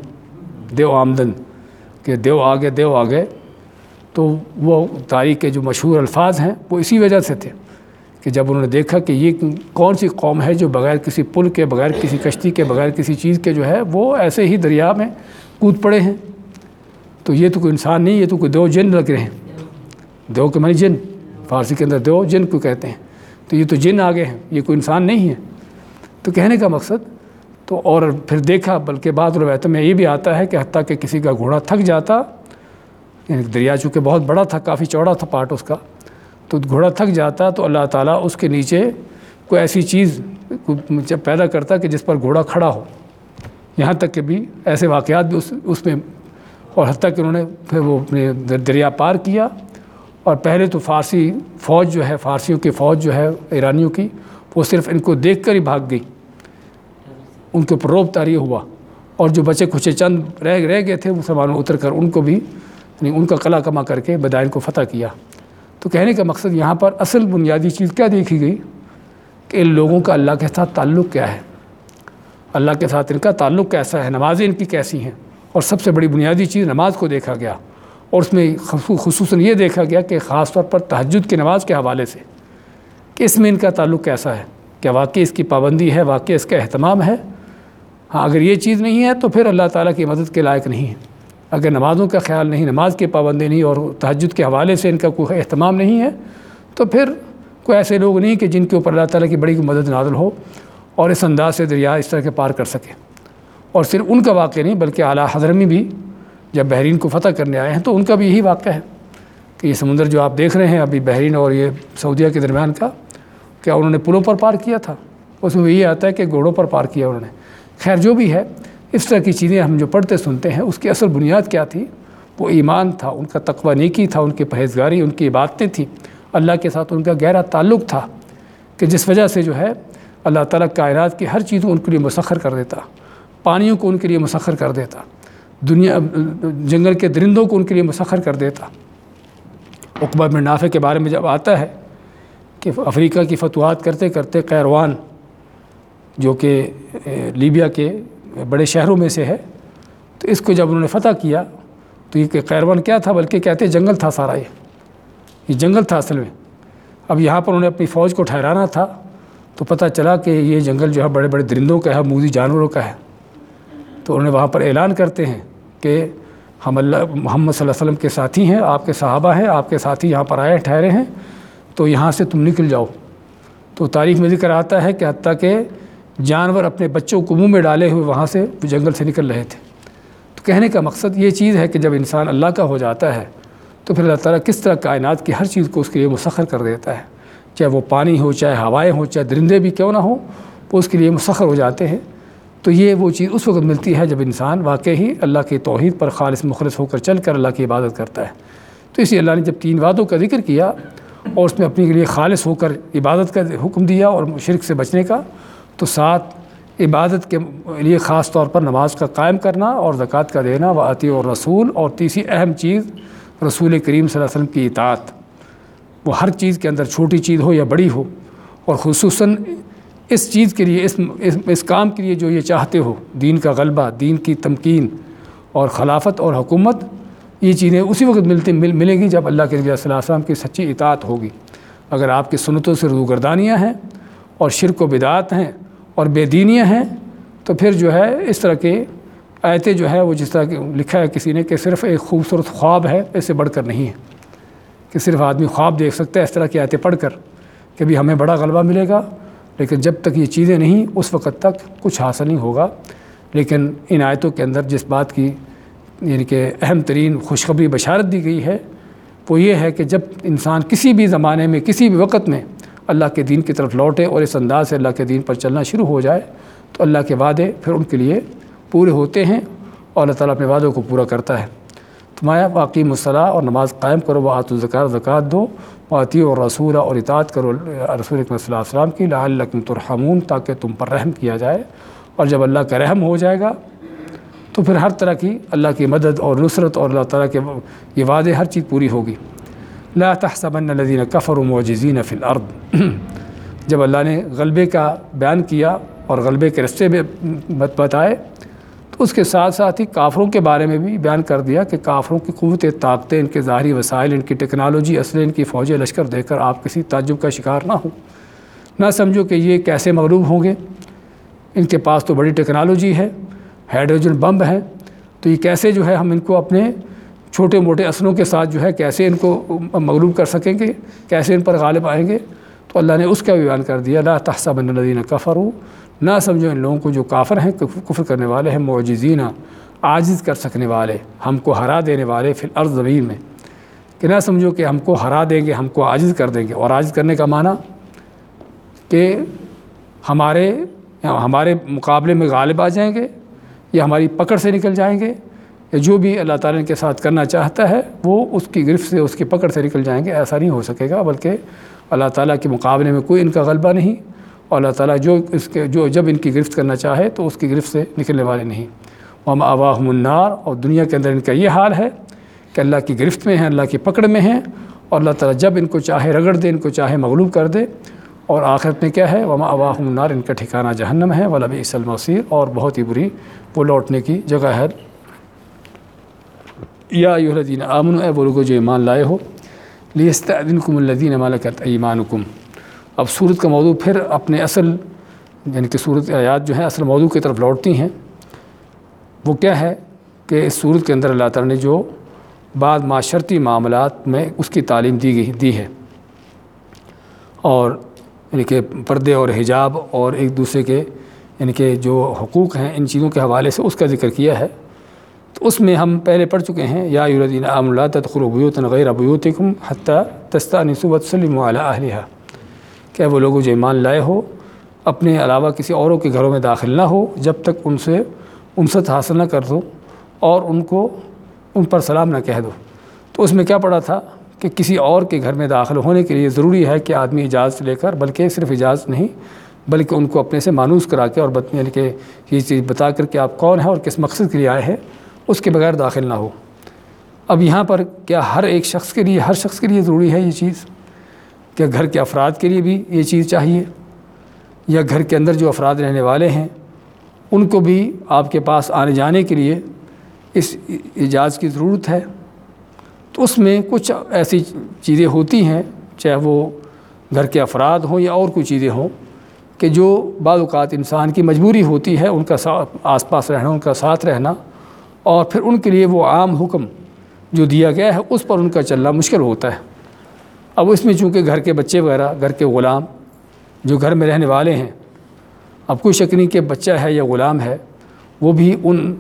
آمدن کہ دیو آگے، تو وہ تاریخ کے جو مشہور الفاظ ہیں وہ اسی وجہ سے تھے کہ جب انہوں نے دیکھا کہ یہ کون سی قوم ہے جو بغیر کسی پل کے، بغیر کسی کشتی کے، بغیر کسی چیز کے جو ہے وہ ایسے ہی دریا میں کود پڑے ہیں، تو یہ تو کوئی انسان نہیں، یہ تو کوئی دو جن لگ رہے ہیں۔ دیو کے معنی جن، فارسی کے اندر دیو جن کو کہتے ہیں، تو یہ تو جن آگے ہیں، یہ کوئی انسان نہیں ہے۔ تو کہنے کا مقصد تو اور پھر دیکھا، بلکہ بعض روایتوں میں یہ بھی آتا ہے کہ حتیٰ کہ کسی کا گھوڑا تھک جاتا، یعنی دریا چونکہ بہت بڑا تھا، کافی چوڑا تھا پارٹ اس کا، تو گھوڑا تھک جاتا تو اللہ تعالیٰ اس کے نیچے کوئی ایسی چیز پیدا کرتا کہ جس پر گھوڑا کھڑا ہو۔ یہاں تک کہ بھی ایسے واقعات بھی اس میں، اور حتیٰ کہ انہوں نے پھر وہ اپنے دریا پار کیا، اور پہلے تو فارسی فوج جو ہے، فارسیوں کی فوج جو ہے ایرانیوں کی، وہ صرف ان کو دیکھ کر ہی بھاگ گئی، ان کے اوپر روب طاری ہوا، اور جو بچے کچھ چند رہ گئے تھے مسلمانوں اتر کر ان کو بھی، یعنی ان کا قلعہ کما کر کے مدائن کو فتح کیا۔ تو کہنے کا مقصد یہاں پر اصل بنیادی چیز کیا دیکھی گئی کہ ان لوگوں کا اللہ کے ساتھ تعلق کیا ہے، اللہ کے ساتھ ان کا تعلق کیسا ہے، نمازیں ان کی کیسی ہیں، اور سب سے بڑی بنیادی چیز نماز کو دیکھا گیا، اور اس میں خصوصاً یہ دیکھا گیا کہ خاص طور پر تہجد کی نماز کے حوالے سے کہ اس میں ان کا تعلق کیسا ہے، کیا واقعی اس کی پابندی ہے، واقعی اس کا اہتمام ہے۔ ہاں اگر یہ چیز نہیں ہے تو پھر اللہ تعالیٰ کی مدد کے لائق نہیں ہے۔ اگر نمازوں کا خیال نہیں، نماز کی پابندی نہیں، اور تہجد کے حوالے سے ان کا کوئی اہتمام نہیں ہے، تو پھر کوئی ایسے لوگ نہیں کہ جن کے اوپر اللہ تعالیٰ کی بڑی مدد نازل ہو اور اس انداز سے دریا اس طرح کے پار کر سکے۔ اور صرف ان کا واقعہ نہیں بلکہ اعلیٰ حضرمی بھی جب بحرین کو فتح کرنے آئے ہیں تو ان کا بھی یہی واقعہ ہے کہ یہ سمندر جو آپ دیکھ رہے ہیں ابھی بحرین اور یہ سعودیہ کے درمیان کا، کیا انہوں نے پلوں پر پار کیا تھا؟ اس میں یہ آتا ہے کہ گھوڑوں پر پار کیا انہوں نے۔ خیر جو بھی ہے، اس طرح کی چیزیں ہم جو پڑھتے سنتے ہیں اس کی اصل بنیاد کیا تھی؟ وہ ایمان تھا، ان کا تقوی نیکی تھا، ان کی پرہیزگاری، ان کی عبادتیں تھیں، اللہ کے ساتھ ان کا گہرا تعلق تھا کہ جس وجہ سے جو ہے اللہ تعالیٰ کائنات کی ہر چیز ان کے لیے مسخر کر دیتا، پانیوں کو ان کے لیے مسخر کر دیتا، دنیا جنگل کے درندوں کو ان کے لیے مسخر کر دیتا۔ عقبہ بن نافع کے بارے میں جب آتا ہے کہ افریقہ کی فتوحات کرتے کرتے قیروان جو کہ لیبیا کے بڑے شہروں میں سے ہے، تو اس کو جب انہوں نے فتح کیا تو یہ کہ قیروان کیا تھا بلکہ کہتے جنگل تھا سارا، یہ جنگل تھا اصل میں۔ اب یہاں پر انہوں نے اپنی فوج کو ٹھہرانا تھا تو پتہ چلا کہ یہ جنگل جو ہے بڑے بڑے درندوں کا ہے، موذی جانوروں کا ہے۔ تو انہوں نے وہاں پر اعلان کرتے ہیں کہ ہم محمد صلی اللہ علیہ وسلم کے ساتھی ہیں، آپ کے صحابہ ہیں، آپ کے ساتھی یہاں پر آئے ٹھہرے ہیں، تو یہاں سے تم نکل جاؤ۔ تو تاریخ میں ذکر آتا ہے کہ حتیٰ کہ جانور اپنے بچوں کو منہ میں ڈالے ہوئے وہاں سے جنگل سے نکل رہے تھے۔ تو کہنے کا مقصد یہ چیز ہے کہ جب انسان اللہ کا ہو جاتا ہے تو پھر اللہ تعالیٰ کس طرح کائنات کی ہر چیز کو اس کے لیے مسخر کر دیتا ہے، چاہے وہ پانی ہو، چاہے ہوائیں ہوں، چاہے درندے بھی کیوں نہ ہوں، وہ اس کے لیے مسخر ہو جاتے ہیں۔ تو یہ وہ چیز اس وقت ملتی ہے جب انسان واقعی اللہ کی توحید پر خالص مخلص ہو کر چل کر اللہ کی عبادت کرتا ہے۔ تو اسی اللہ نے جب 3 وعدوں کا ذکر کیا اور اس میں اپنے کے لیے خالص ہو کر عبادت کا حکم دیا اور شرک سے بچنے کا، تو 7 عبادت کے لیے خاص طور پر نماز کا قائم کرنا اور زکوٰۃ کا دینا، واطیعوا الرسول، اور تیسری اہم چیز رسول کریم صلی اللہ علیہ وسلم کی اطاعت، وہ ہر چیز کے اندر چھوٹی چیز ہو یا بڑی ہو، اور خصوصاً اس چیز کے لیے اس کام کے لیے جو یہ چاہتے ہو، دین کا غلبہ، دین کی تمکین اور خلافت اور حکومت، یہ چیزیں اسی وقت ملیں گی جب اللہ کے نبی صلی اللہ علیہ وسلم کی سچی اطاعت ہوگی۔ اگر آپ کی سنتوں سے روگردانیاں ہیں اور شرک و بدعات ہیں اور بے دینیاں ہیں، تو پھر جو ہے اس طرح کے آیتیں جو ہے وہ جس طرح کہ لکھا ہے کسی نے کہ صرف ایک خوبصورت خواب ہے، اس سے بڑھ کر نہیں ہے کہ صرف آدمی خواب دیکھ سکتا ہے اس طرح کی آیتیں پڑھ کر کہ بھی ہمیں بڑا غلبہ ملے گا، لیکن جب تک یہ چیزیں نہیں اس وقت تک کچھ حاصل نہیں ہوگا۔ لیکن ان آیتوں کے اندر جس بات کی یعنی کہ اہم ترین خوشخبری بشارت دی گئی ہے وہ یہ ہے کہ جب انسان کسی بھی زمانے میں کسی بھی وقت میں اللہ کے دین کی طرف لوٹے اور اس انداز سے اللہ کے دین پر چلنا شروع ہو جائے تو اللہ کے وعدے پھر ان کے لیے پورے ہوتے ہیں اور اللہ تعالیٰ اپنے وعدوں کو پورا کرتا ہے۔ تمہارا واقعی الصلاۃ اور نماز قائم کرو، وآتوا الزکوٰۃ زکوٰۃ دو، واطیعوا الرسول اور اطاعت کرو رسول اکرم صلی اللہ علیہ وسلم کی، لعلکم ترحمون تاکہ تم پر رحم کیا جائے۔ اور جب اللہ کا رحم ہو جائے گا تو پھر ہر طرح کی اللہ کی مدد اور نصرت اور اللہ تعالیٰ کے یہ وعدے ہر چیز پوری ہوگی۔ لا تحسبن الذین کفروا معجزین فی الارض، جب اللہ نے غلبے کا بیان کیا اور غلبے کے رستے میں بتائے تو اس کے ساتھ ساتھ ہی کافروں کے بارے میں بھی بیان کر دیا کہ کافروں کی قوت طاقتیں، ان کے ظاہری وسائل، ان کی ٹیکنالوجی، اسلحے، ان کی فوجیں لشکر دیکھ کر آپ کسی تعجب کا شکار نہ ہوں، نہ سمجھو کہ یہ کیسے مغلوب ہوں گے، ان کے پاس تو بڑی ٹیکنالوجی ہے، ہائیڈروجن بم ہے، تو یہ کیسے جو ہے ہم ان کو اپنے چھوٹے موٹے اسلحوں کے ساتھ جو ہے کیسے ان کو مغلوب کر سکیں گے، کیسے ان پر غالب آئیں گے۔ تو اللہ نے اس کا بھی بیان کر دیا، لا تحسبن الذین کفروا، نہ سمجھو ان لوگوں کو جو کافر ہیں، کفر کرنے والے ہیں، معجزین، عاجز کر سکنے والے، ہم کو ہرا دینے والے، فی الارض، زمین میں، کہ نہ سمجھو کہ ہم کو ہرا دیں گے، ہم کو عاجز کر دیں گے۔ اور عاجز کرنے کا معنی کہ ہمارے مقابلے میں غالب آ جائیں گے یا ہماری پکڑ سے نکل جائیں گے، یا جو بھی اللہ تعالیٰ ان کے ساتھ کرنا چاہتا ہے وہ اس کی گرفت سے، اس کی پکڑ سے نکل جائیں گے۔ ایسا نہیں ہو سکے گا، بلکہ اللہ تعالیٰ کے مقابلے میں کوئی ان کا غلبہ نہیں، اور اللہ تعالیٰ جو جب ان کی گرفت کرنا چاہے تو اس کی گرفت سے نکلنے والے نہیں۔ وَمَأْوَاهُمُ النَّارُ، اور دنیا کے اندر ان کا یہ حال ہے کہ اللہ کی گرفت میں ہیں، اللہ کی پکڑ میں ہیں، اور اللہ تعالیٰ جب ان کو چاہے رگڑ دے، ان کو چاہے مغلوب کر دے۔ اور آخرت میں کیا ہے، وَمَأْوَاهُمُ النَّارُ، ان کا ٹھکانہ جہنم ہے، وَلَبِئْسَ الْمَصِيرُ، اور بہت ہی بری وہ لوٹنے کی جگہ ہے۔ یا ایھا الذین آمنوا، اے وہ لوگو جو ایمان لائے ہو، لیستأذنکم الذین ملکت ایمانکم۔ اب سورت کا موضوع پھر اپنے اصل یعنی کہ سورت آیات جو ہیں اصل موضوع کی طرف لوٹتی ہیں۔ وہ کیا ہے کہ اس سورت کے اندر اللہ تعالیٰ نے جو بعض معاشرتی معاملات میں اس کی تعلیم دی ہے، اور یعنی کہ پردے اور حجاب اور ایک دوسرے کے یعنی کہ جو حقوق ہیں ان چیزوں کے حوالے سے اس کا ذکر کیا ہے۔ تو اس میں ہم پہلے پڑھ چکے ہیں، یا ایھا الذین آمنوا لا تدخلوا بیوتا غیر بیوتکم حتی تستأنسوا وتسلموا علی اہلھا، کہ وہ لوگ جو ایمان لائے ہو اپنے علاوہ کسی اوروں کے گھروں میں داخل نہ ہو جب تک ان سے انست حاصل نہ کر دو اور ان پر سلام نہ کہہ دو۔ تو اس میں کیا پڑھا تھا کہ کسی اور کے گھر میں داخل ہونے کے لیے ضروری ہے کہ آدمی اجازت لے کر، بلکہ صرف اجازت نہیں بلکہ ان کو اپنے سے مانوس کرا کے اور یعنی کہ یہ چیز بتا کر کہ آپ کون ہیں اور کس مقصد کے لیے آئے ہیں، اس کے بغیر داخل نہ ہو۔ اب یہاں پر کیا ہر شخص کے لیے ضروری ہے یہ چیز؟ کیا گھر کے افراد کے لیے بھی یہ چیز چاہیے، یا گھر کے اندر جو افراد رہنے والے ہیں ان کو بھی آپ کے پاس آنے جانے کے لیے اس اجازت کی ضرورت ہے؟ تو اس میں کچھ ایسی چیزیں ہوتی ہیں، چاہے وہ گھر کے افراد ہوں یا اور کوئی چیزیں ہوں، کہ جو بعض اوقات انسان کی مجبوری ہوتی ہے ان کا آس پاس رہنا، ان کا ساتھ رہنا، اور پھر ان کے لیے وہ عام حکم جو دیا گیا ہے اس پر ان کا چلنا مشکل ہوتا ہے۔ اب اس میں چونکہ گھر کے بچے وغیرہ، گھر کے غلام جو گھر میں رہنے والے ہیں، اب کوئی شک نہیں کہ بچہ ہے یا غلام ہے، وہ بھی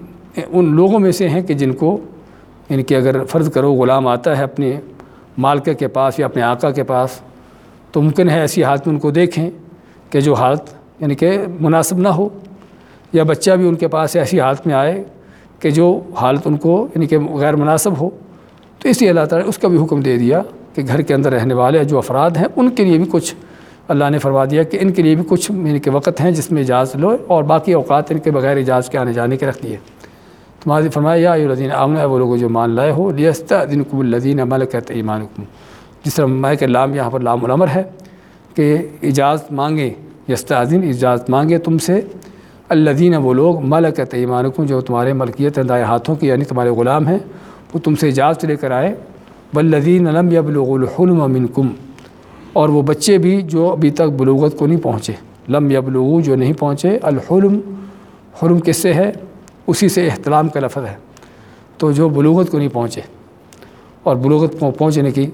ان لوگوں میں سے ہیں کہ جن کو یعنی کہ اگر فرض کرو غلام آتا ہے اپنے مالکہ کے پاس یا اپنے آقا کے پاس، تو ممکن ہے ایسی حالت میں ان کو دیکھیں کہ جو حالت یعنی کہ مناسب نہ ہو، یا بچہ بھی ان کے پاس ایسی حالت میں آئے کہ جو حالت ان کو یعنی کہ غیر مناسب ہو۔ تو اس لیے اللہ تعالیٰ نے اس کا بھی حکم دے دیا کہ گھر کے اندر رہنے والے جو افراد ہیں ان کے لیے بھی کچھ اللہ نے فرما دیا کہ ان کے لیے بھی کچھ یعنی کہ وقت ہیں جس میں اجازت لو، اور باقی اوقات ان کے بغیر اجازت کے آنے جانے کے رکھ دیے۔ تمہاری فرمایا، یا ایھا الذین آمنوا، وہ لوگ جو مان لائے ہو، لیستأذنکم الذین ملکت ایمانکم، جس طرح ملک لام یہاں پر لام الامر ہے کہ اجازت مانگے، یستأذن اجازت مانگے تم سے، الذین وہ لوگ، ملکت ایمانکم جو تمہارے ملکیت ہے دائیں ہاتھوں کی یعنی تمہارے غلام ہیں، وہ تم سے اجازت لے کر آئے، والذین لم یبلغوا الحلم منکم، اور وہ بچے بھی جو ابھی تک بلوغت کو نہیں پہنچے، لم یبلغوا جو نہیں پہنچے، الحلم، حلم کس سے ہے؟ اسی سے احتلام کا لفظ ہے، تو جو بلوغت کو نہیں پہنچے، اور بلوغت کو پہنچنے کی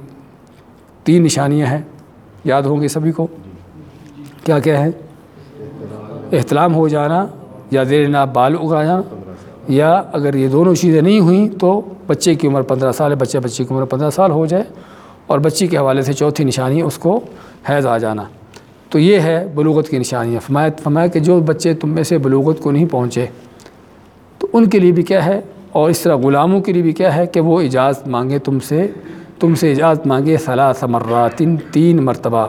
3 نشانیاں ہیں، یاد ہوں گے سبھی کو، کیا کیا ہے؟ احتلام ہو جانا، یا زیر ناب بالغ آ جانا، یا اگر یہ دونوں چیزیں نہیں ہوئیں تو بچے کی عمر 15 سال ہے، بچی کی عمر 15 سال ہو جائے، اور بچی کے حوالے سے چوتھی نشانی اس کو حیض آ جانا۔ تو یہ ہے بلوغت کی نشانیاں۔ فرمایا کہ جو بچے تم میں سے بلوغت کو نہیں پہنچے تو ان کے لیے بھی کیا ہے، اور اس طرح غلاموں کے لیے بھی کیا ہے کہ وہ اجازت مانگے تم سے اجازت مانگے 3 مرات، 3 مرتبہ۔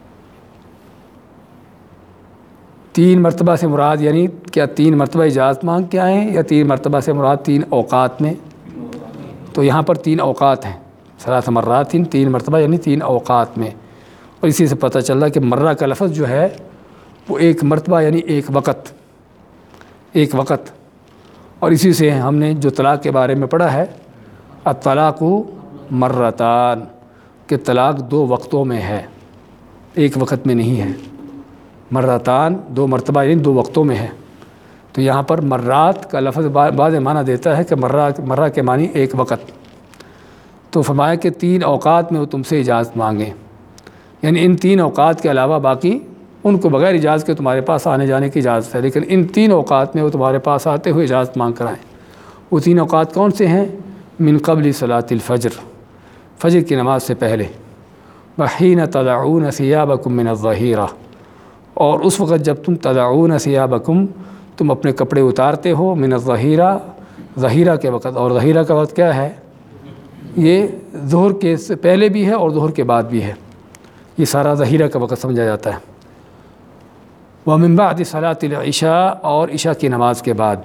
3 مرتبہ سے مراد یعنی کیا 3 مرتبہ اجازت مانگ کے آئیں، یا 3 مرتبہ سے مراد 3 اوقات میں؟ تو یہاں پر 3 اوقات ہیں، 3 مرات، 3 مرتبہ یعنی 3 اوقات میں۔ اور اسی سے پتہ چل رہا کہ مرہ کا لفظ جو ہے وہ 1 مرتبہ یعنی ایک وقت۔ اور اسی سے ہم نے جو طلاق کے بارے میں پڑھا ہے، الطلاق مرتان، کہ طلاق 2 وقتوں میں ہے، ایک وقت میں نہیں ہے۔ مرتان 2 مرتبہ یعنی 2 وقتوں میں ہے۔ تو یہاں پر مرات کا لفظ بعض معنی دیتا ہے کہ مرہ کے معنی ایک وقت۔ تو فرمایا کہ 3 اوقات میں وہ تم سے اجازت مانگیں، یعنی ان 3 اوقات کے علاوہ باقی ان کو بغیر اجازت کے تمہارے پاس آنے جانے کی اجازت ہے، لیکن ان 3 اوقات میں وہ تمہارے پاس آتے ہوئے اجازت مانگ کر آئیں۔ وہ 3 اوقات کون سے ہیں؟ من قبل صلاۃ الفجر، فجر کی نماز سے پہلے، وحین تضعون ثیابکم من الظہیرہ، اور اس وقت جب تم تضعون ثیابکم، تم اپنے کپڑے اتارتے ہو، من الظہیرہ، ظہیرہ کے وقت۔ اور ظہیرہ کا وقت کیا ہے؟ یہ ظہر کے سے پہلے بھی ہے اور ظہر کے بعد بھی ہے، یہ سارا ظہیرہ کا وقت سمجھا جاتا ہے۔ ومن بعد صلاۃ العشاء، اور عشاء کی نماز کے بعد۔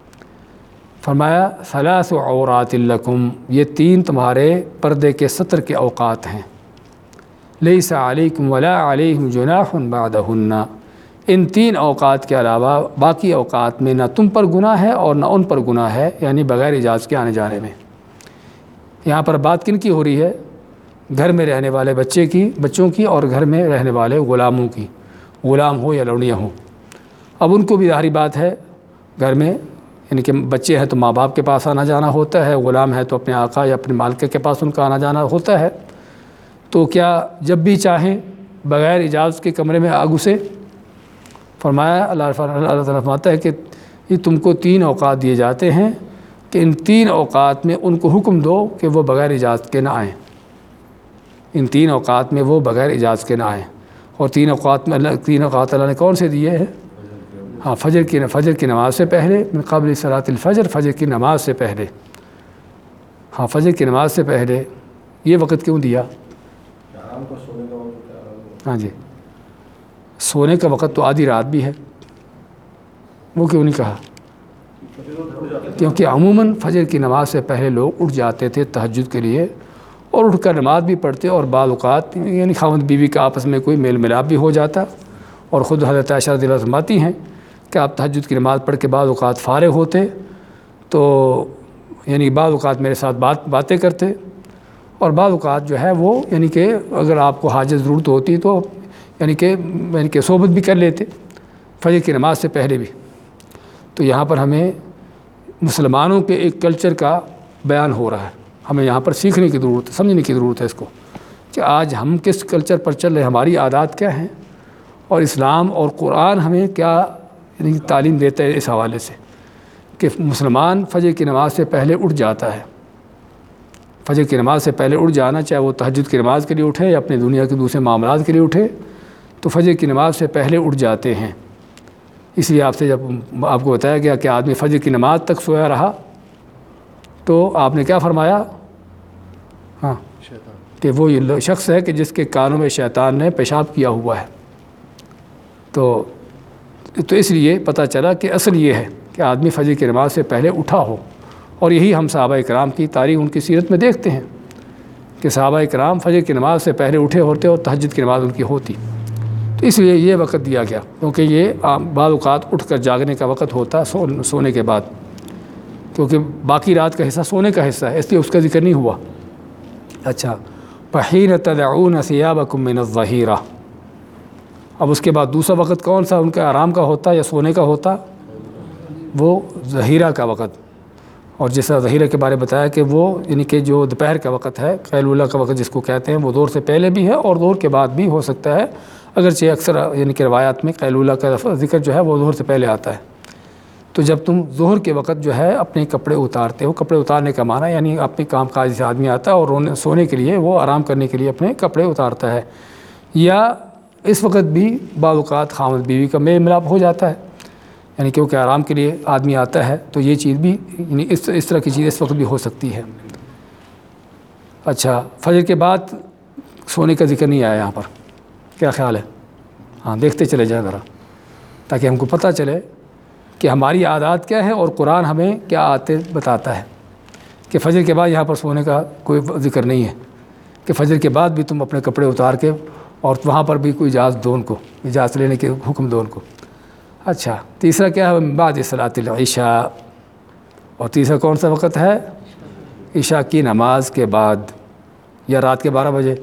فرمایا 3 عورات لکم، یہ 3 تمہارے پردے کے ستر کے اوقات ہیں۔ لیس علیکم ولا علیہم جناح بعدہن، ان 3 اوقات کے علاوہ باقی اوقات میں نہ تم پر گناہ ہے اور نہ ان پر گناہ ہے، یعنی بغیر اجازت کے آنے جانے میں۔ یہاں پر بات کن کی ہو رہی ہے؟ گھر میں رہنے والے بچوں کی اور گھر میں رہنے والے غلاموں کی، غلام ہو یا لونڈیاں ہوں۔ اب ان کو بھی ظاہری بات ہے، گھر میں یعنی کہ بچے ہیں تو ماں باپ کے پاس آنا جانا ہوتا ہے، غلام ہے تو اپنے آقا یا اپنے مالک کے پاس ان کا آنا جانا ہوتا ہے۔ تو کیا جب بھی چاہیں بغیر اجازت کے کمرے میں آ گھسے؟ فرمایا اللہ تعالیٰ فرماتا ہے کہ یہ تم کو 3 اوقات دیے جاتے ہیں کہ ان 3 اوقات میں ان کو حکم دو کہ وہ بغیر اجازت کے نہ آئیں، ان 3 اوقات میں وہ بغیر اجازت کے نہ آئیں۔ اور 3 اوقات میں 3 اوقات اللہ نے کون سے دیے ہیں؟ ہاں، فجر کی نماز سے پہلے، من قبل صلاۃ الفجر، فجر کی نماز سے پہلے۔ ہاں، فجر کی نماز سے پہلے یہ وقت کیوں دیا؟ ہاں جی، سونے کا وقت تو آدھی رات بھی ہے، وہ کیوں نہیں کہا؟ کیونکہ عموماً فجر کی نماز سے پہلے لوگ اٹھ جاتے تھے تہجد کے لیے، اور اٹھ کر نماز بھی پڑھتے، اور بعض اوقات یعنی خاوند بیوی کا آپس میں کوئی میل ملاپ بھی ہو جاتا۔ اور خود حضرت عائشہ رضی اللہ عنہا فرماتی ہیں کہ آپ تہجد کی نماز پڑھ کے بعض اوقات فارغ ہوتے تو یعنی بعض اوقات میرے ساتھ باتیں کرتے، اور بعض اوقات جو ہے وہ یعنی کہ اگر آپ کو حاجت ضرورت ہوتی تو یعنی کہ صحبت بھی کر لیتے فجر کی نماز سے پہلے بھی۔ تو یہاں پر ہمیں مسلمانوں کے ایک کلچر کا بیان ہو رہا ہے، ہمیں یہاں پر سیکھنے کی ضرورت ہے، سمجھنے کی ضرورت ہے اس کو کہ آج ہم کس کلچر پر چل رہے ہیں، ہماری عادات کیا ہیں، اور اسلام اور قرآن ہمیں کیا یعنی تعلیم دیتا ہے اس حوالے سے کہ مسلمان فجر کی نماز سے پہلے اٹھ جاتا ہے۔ فجر کی نماز سے پہلے اٹھ جانا، چاہے وہ تہجد کی نماز کے لیے اٹھے یا اپنے دنیا کے دوسرے معاملات کے لیے اٹھے، تو فجر کی نماز سے پہلے اٹھ جاتے ہیں۔ اس لیے جب آپ کو بتایا گیا کہ آدمی فجر کی نماز تک سویا رہا تو آپ نے کیا فرمایا؟ ہاں، کہ وہ یہ شخص ہے کہ جس کے کانوں میں شیطان نے پیشاب کیا ہوا ہے۔ تو اس لیے پتہ چلا کہ اصل یہ ہے کہ آدمی فجر کی نماز سے پہلے اٹھا ہو، اور یہی ہم صحابہ کرام کی تاریخ، ان کی سیرت میں دیکھتے ہیں کہ صحابہ کرام فجر کی نماز سے پہلے اٹھے ہوتے اور تہجد کی نماز ان کی ہوتی۔ تو اس لیے یہ وقت دیا گیا، کیونکہ یہ بعض اوقات اٹھ کر جاگنے کا وقت ہوتا سونے کے بعد، کیونکہ باقی رات کا حصہ سونے کا حصہ ہے، اس لیے اس کا ذکر نہیں ہوا۔ اچھا، فحین تضعون ثیابکم من الظہیرہ، اب اس کے بعد دوسرا وقت کون سا ان کا آرام کا ہوتا یا سونے کا ہوتا؟ وہ ظہیرہ کا وقت۔ اور جیسا ظہیرہ کے بارے بتایا کہ وہ یعنی کہ جو دوپہر کا وقت ہے، قیلولہ کا وقت جس کو کہتے ہیں، وہ ظہر سے پہلے بھی ہے اور ظہر کے بعد بھی ہو سکتا ہے، اگرچہ اکثر یعنی کہ روایات میں قیلولہ کا ذکر جو ہے وہ ظہر سے پہلے آتا ہے۔ تو جب تم ظہر کے وقت جو ہے اپنے کپڑے اتارتے ہو، کپڑے اتارنے کا معنی یعنی اپنے کام کاج سے آدمی آتا ہے اور سونے کے لیے، وہ آرام کرنے کے لیے اپنے کپڑے اتارتا ہے، یا اس وقت بھی بعض اوقات خاوند بیوی کا میل ملاپ ہو جاتا ہے، یعنی کیونکہ آرام کے لیے آدمی آتا ہے تو یہ چیز بھی یعنی اس طرح کی چیز اس وقت بھی ہو سکتی ہے۔ اچھا، فجر کے بعد سونے کا ذکر نہیں آیا یہاں پر، کیا خیال ہے؟ ہاں دیکھتے چلے جائیں ذرا، تاکہ ہم کو پتہ چلے کہ ہماری عادات کیا ہے اور قرآن ہمیں کیا آتے بتاتا ہے کہ فجر کے بعد یہاں پر سونے کا کوئی ذکر نہیں ہے، کہ فجر کے بعد بھی تم اپنے کپڑے اتار کے اور وہاں پر بھی کوئی اجازت دو ان کو، اجازت لینے کے حکم دو ان کو۔ اچھا، تیسرا کیا ہے؟ بعد صلاۃ العشاء، اور تیسرا کون سا وقت ہے؟ عشاء کی نماز کے بعد یا رات کے 12 بجے۔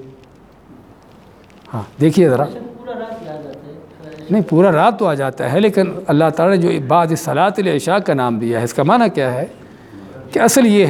ہاں دیکھیے ذرا، نہیں پورا رات تو آ جاتا ہے، لیکن اللہ تعالیٰ نے جو بعد صلاۃ العشاء کا نام دیا ہے، اس کا معنی کیا ہے کہ اصل یہ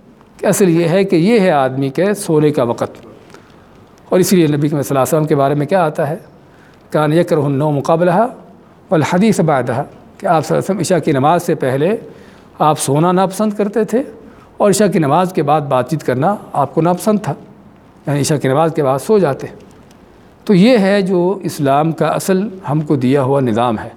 ہے کہ یہ ہے آدمی کے سونے کا وقت۔ اور اسی لیے نبی صلی اللہ علیہ وسلم کے بارے میں کیا آتا ہے؟ کان یکرہ النوم قبلہا والحدیث بعدہا، کہ آپ صلی اللہ علیہ وسلم عشاء کی نماز سے پہلے آپ سونا ناپسند کرتے تھے اور عشاء کی نماز کے بعد بات چیت کرنا آپ کو ناپسند تھا، یعنی عشاء کی نماز کے بعد سو جاتے۔ تو یہ ہے جو اسلام کا اصل ہم کو دیا ہوا نظام ہے،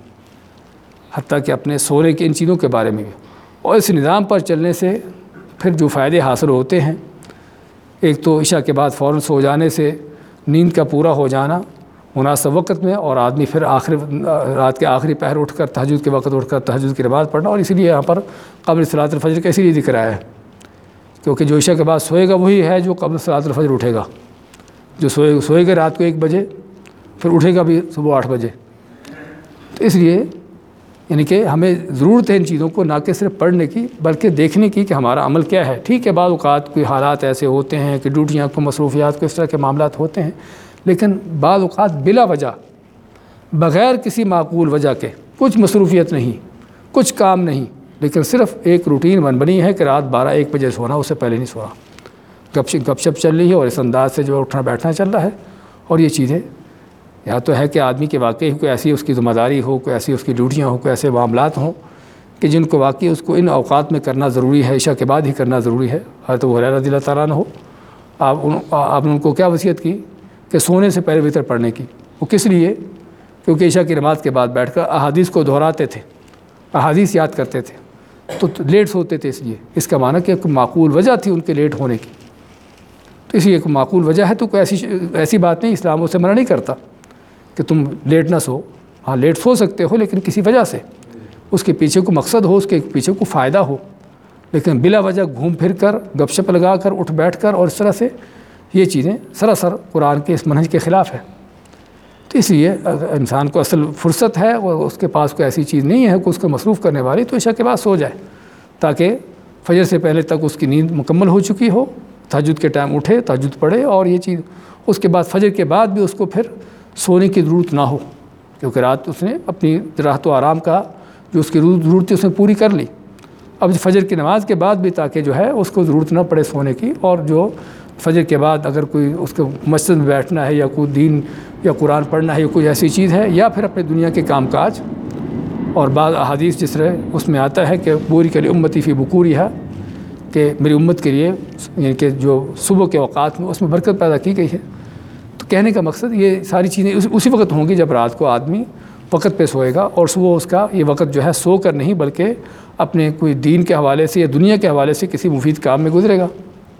حتیٰ کہ اپنے سونے کی ان چیزوں کے بارے میں بھی۔ اور اس نظام پر چلنے سے پھر جو فائدے حاصل ہوتے ہیں، ایک تو عشاء کے بعد فوراً سو جانے سے نیند کا پورا ہو جانا مناسب وقت میں، اور آدمی پھر رات کے آخری پہر اٹھ کر تہجد کے وقت اٹھ کر تہجد کی نماز پڑھنا۔ اور اسی لیے یہاں پر قبل صلاۃ الفجر کا اسی لیے ذکر آیا ہے، کیونکہ جو عشاء کے بعد سوئے گا وہی ہے جو قبل صلاۃ الفجر اٹھے گا، جو سوئے گا رات کو 1 بجے پھر اٹھے گا بھی صبح 8 بجے۔ تو اس لیے یعنی کہ ہمیں ضرورت ہے ان چیزوں کو نہ کہ صرف پڑھنے کی بلکہ دیکھنے کی کہ ہمارا عمل کیا ہے۔ ٹھیک ہے، بعض اوقات کوئی حالات ایسے ہوتے ہیں کہ ڈیوٹیاں کو، مصروفیات کو، اس طرح کے معاملات ہوتے ہیں، لیکن بعض اوقات بلا وجہ، بغیر کسی معقول وجہ کے، کچھ مصروفیت نہیں، کچھ کام نہیں، لیکن صرف ایک روٹین بنی ہے کہ رات 12-1 بجے سونا، اس سے پہلے نہیں سونا، گپ شپ چل رہی ہے اور اس انداز سے جو اٹھنا بیٹھنا چل رہا ہے۔ اور یہ چیزیں یا تو ہے کہ آدمی کے واقعی کوئی ایسی اس کی ذمہ داری ہو، کوئی ایسی اس کی ڈیوٹیاں ہوں، کوئی ایسے معاملات ہوں کہ جن کو واقعی اس کو ان اوقات میں کرنا ضروری ہے، عشاء کے بعد ہی کرنا ضروری ہے۔ حضرت ابو ہریرہ رضی اللہ تعالیٰ عنہ آپ نے ان کو کیا وصیت کی کہ سونے سے پہلے وتر پڑھنے کی۔ وہ کس لیے؟ کیونکہ عشاء کی نماز کے بعد بیٹھ کر احادیث کو دہراتے تھے، احادیث یاد کرتے تھے، تو لیٹ سوتے تھے۔ اس لیے اس کا معنی کہ ایک معقول وجہ تھی ان کے لیٹ ہونے کی، تو اس لیے ایک معقول وجہ ہے، تو کوئی ایسی بات نہیں، اسلام اسے منع نہیں کرتا کہ تم لیٹ نہ سو۔ ہاں لیٹ سو سکتے ہو لیکن کسی وجہ سے، اس کے پیچھے کو مقصد ہو، اس کے پیچھے کو فائدہ ہو، لیکن بلا وجہ گھوم پھر کر، گپ شپ لگا کر، اٹھ بیٹھ کر اور اس طرح سے، یہ چیزیں سراسر قرآن کے اس منہج کے خلاف ہے۔ تو اس لیے انسان کو اصل فرصت ہے اور اس کے پاس کوئی ایسی چیز نہیں ہے کہ اس کو مصروف کرنے والی، تو عشاء کے بعد سو جائے تاکہ فجر سے پہلے تک اس کی نیند مکمل ہو چکی ہو، تہجد کے ٹائم اٹھے، تہجد پڑھے، اور یہ چیز اس کے بعد فجر کے بعد بھی اس کو پھر سونے کی ضرورت نہ ہو، کیونکہ رات اس نے اپنی راحت و آرام کا جو اس کی ضرورت تھی اس نے پوری کر لی۔ اب فجر کی نماز کے بعد بھی تاکہ جو ہے اس کو ضرورت نہ پڑے سونے کی، اور جو فجر کے بعد اگر کوئی اس کو مسجد میں بیٹھنا ہے یا کوئی دین یا قرآن پڑھنا ہے یا کوئی ایسی چیز ہے، یا پھر اپنے دنیا کے کام کاج، اور بعض احادیث جس طرح اس میں آتا ہے کہ پوری کلی امتی فی بکورہا، کہ میری امت کے لیے یعنی کہ جو صبح کے اوقات میں اس میں برکت پیدا کی گئی ہے۔ تو کہنے کا مقصد یہ ساری چیزیں اسی وقت ہوں گی جب رات کو آدمی وقت پہ سوئے گا، اور صبح اس کا یہ وقت جو ہے سو کر نہیں بلکہ اپنے کوئی دین کے حوالے سے یا دنیا کے حوالے سے کسی مفید کام میں گزرے گا۔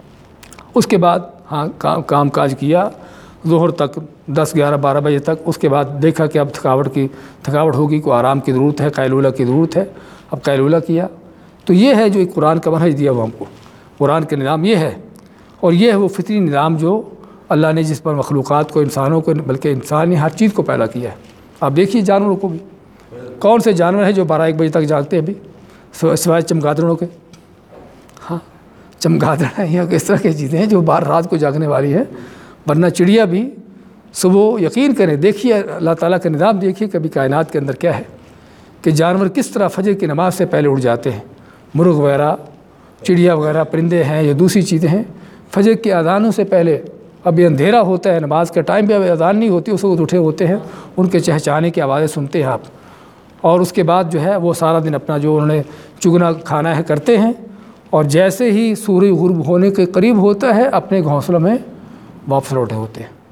اس کے بعد ہاں کام کاج کیا ظہر تک، 10-11-12 بجے تک، اس کے بعد دیکھا کہ اب تھکاوٹ ہوگی، کوئی آرام کی ضرورت ہے، قیلولہ کی ضرورت ہے، اب قیلولہ کیا۔ تو یہ ہے جو ایک قرآن کا منہج دیا ہوا ہم کو، قرآن کا نظام یہ ہے، اور یہ ہے وہ فطری نظام جو اللہ نے جس پر مخلوقات کو، انسانوں کو، بلکہ انسان نے ہر چیز کو پیدا کیا ہے۔ آپ دیکھیے جانوروں کو بھی، کون سے جانور ہیں جو 12-1 بجے تک جاگتے ہیں ابھی سوائے چمگادڑوں کے؟ ہاں چمگادڑ ہیں یا اس طرح کی چیزیں ہیں جو رات کو جاگنے والی ہیں، ورنہ چڑیا بھی صبح، یقین کریں، دیکھیے اللہ تعالیٰ کا نظام، دیکھیے کبھی کائنات کے اندر کیا ہے کہ جانور کس طرح فجر کی نماز سے پہلے اٹھ جاتے ہیں۔ مرغ وغیرہ، چڑیا وغیرہ، پرندے ہیں یا دوسری چیزیں ہیں، فجر کی اذانوں سے پہلے، ابھی اندھیرا ہوتا ہے، نماز کا ٹائم بھی اب اذان نہیں ہوتی، اس وقت اٹھے ہوتے ہیں، ان کے چہچہانے کی آوازیں سنتے ہیں آپ، اور اس کے بعد جو ہے وہ سارا دن اپنا جو انہوں نے چگنا کھانا ہے کرتے ہیں، اور جیسے ہی سورج غروب ہونے کے قریب ہوتا ہے اپنے گھونسلوں میں واپس لوٹے ہوتے ہیں۔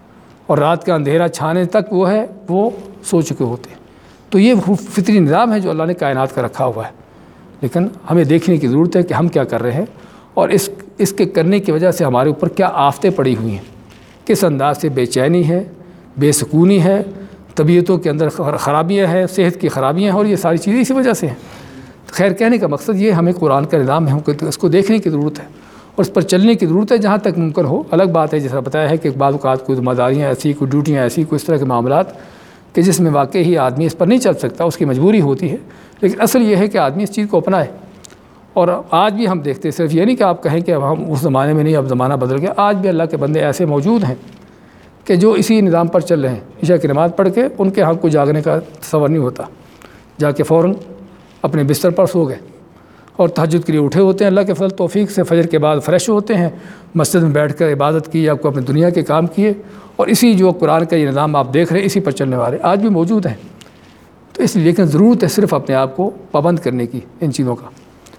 اور رات کا اندھیرا چھانے تک وہ سو چکے ہوتے ہیں۔ تو یہ فطری نظام ہے جو اللہ نے کائنات کا رکھا ہوا ہے، لیکن ہمیں دیکھنے کی ضرورت ہے کہ ہم کیا کر رہے ہیں، اور اس کے کرنے کی وجہ سے ہمارے اوپر کیا آفتیں پڑی ہوئی ہیں، کس انداز سے بے چینی ہے، بے سکونی ہے، طبیعتوں کے اندر خرابیاں ہیں، صحت کی خرابیاں ہیں، اور یہ ساری چیزیں اسی وجہ سے ہیں۔ خیر کہنے کا مقصد یہ ہمیں قرآن کا نظام ہے اس کو دیکھنے کی ضرورت ہے اور اس پر چلنے کی ضرورت ہے جہاں تک ممکن ہو۔ الگ بات ہے جیسا بتایا ہے کہ بعض اوقات کوئی ذمہ داریاں ایسی، کوئی ڈیوٹیاں ایسی، کوئی اس طرح کے معاملات کہ جس میں واقعی ہی آدمی اس پر نہیں چل سکتا، اس کی مجبوری ہوتی ہے، لیکن اصل یہ ہے کہ آدمی اس چیز کو اپنائے۔ اور آج بھی ہم دیکھتے ہیں، صرف یہ نہیں کہ آپ کہیں کہ اب ہم اس زمانے میں نہیں، اب زمانہ بدل گیا، آج بھی اللہ کے بندے ایسے موجود ہیں کہ جو اسی نظام پر چل رہے ہیں۔ عشاء کی نماز پڑھ کے ان کے ہاں کو جاگنے کا تصور نہیں ہوتا، جا کے فوراً اپنے بستر پر سو گئے، اور تہجد کے لیے اٹھے ہوتے ہیں اللہ کے فضل توفیق سے، فجر کے بعد فریش ہوتے ہیں، مسجد میں بیٹھ کر عبادت کی یا کوئی اپنے دنیا کے کام کیے، اور اسی جو قرآن کا یہ نظام آپ دیکھ رہے ہیں اسی پر چلنے والے آج بھی موجود ہیں۔ تو اس لیے لیکن ضرورت ہے صرف اپنے آپ کو پابند کرنے کی ان چیزوں کا۔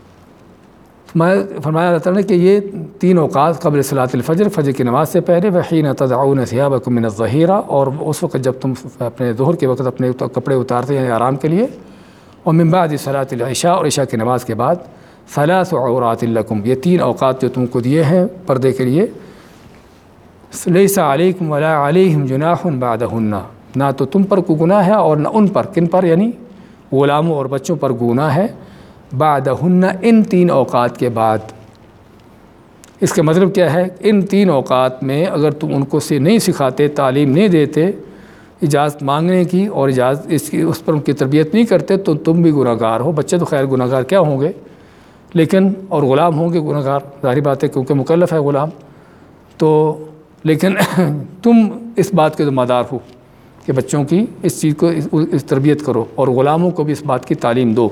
فرمایا اللہ تعالیٰ نے کہ یہ 3 اوقات قبل صلاۃ الفجر، فجر کی نماز سے پہلے، وحین تضعون ثیابکم من الظہیرہ، اور اس وقت جب تم اپنے ظہر کے وقت اپنے کپڑے اتارتے ہیں یعنی آرام کے لیے، اور من بعد صلاۃ العشاء، اور عشاء کی نماز کے بعد، 3 عورات لکم، یہ 3 اوقات جو تم کو دیے ہیں پردے کے لیے، لیس علیکم ولا علیہم جناح بعدہن، نہ تو تم پر کوئی گناہ ہے اور نہ ان پر، کن پر یعنی غلاموں اور بچوں پر گناہ ہے، بعدہن ان 3 اوقات کے بعد۔ اس کا مطلب کیا ہے؟ ان 3 اوقات میں اگر تم ان کو نہیں سکھاتے، تعلیم نہیں دیتے اجازت مانگنے کی، اور اجازت اس پر ان کی تربیت نہیں کرتے، تو تم بھی گناہ گار ہو۔ بچے تو خیر گناہ گار کیا ہوں گے، لیکن اور غلام ہوں گے گناہ گار، ظاہری بات ہے کیونکہ مکلف ہے غلام، تو لیکن تم اس بات کے ذمہ دار ہو کہ بچوں کی اس چیز کو اس تربیت کرو، اور غلاموں کو بھی اس بات کی تعلیم دو۔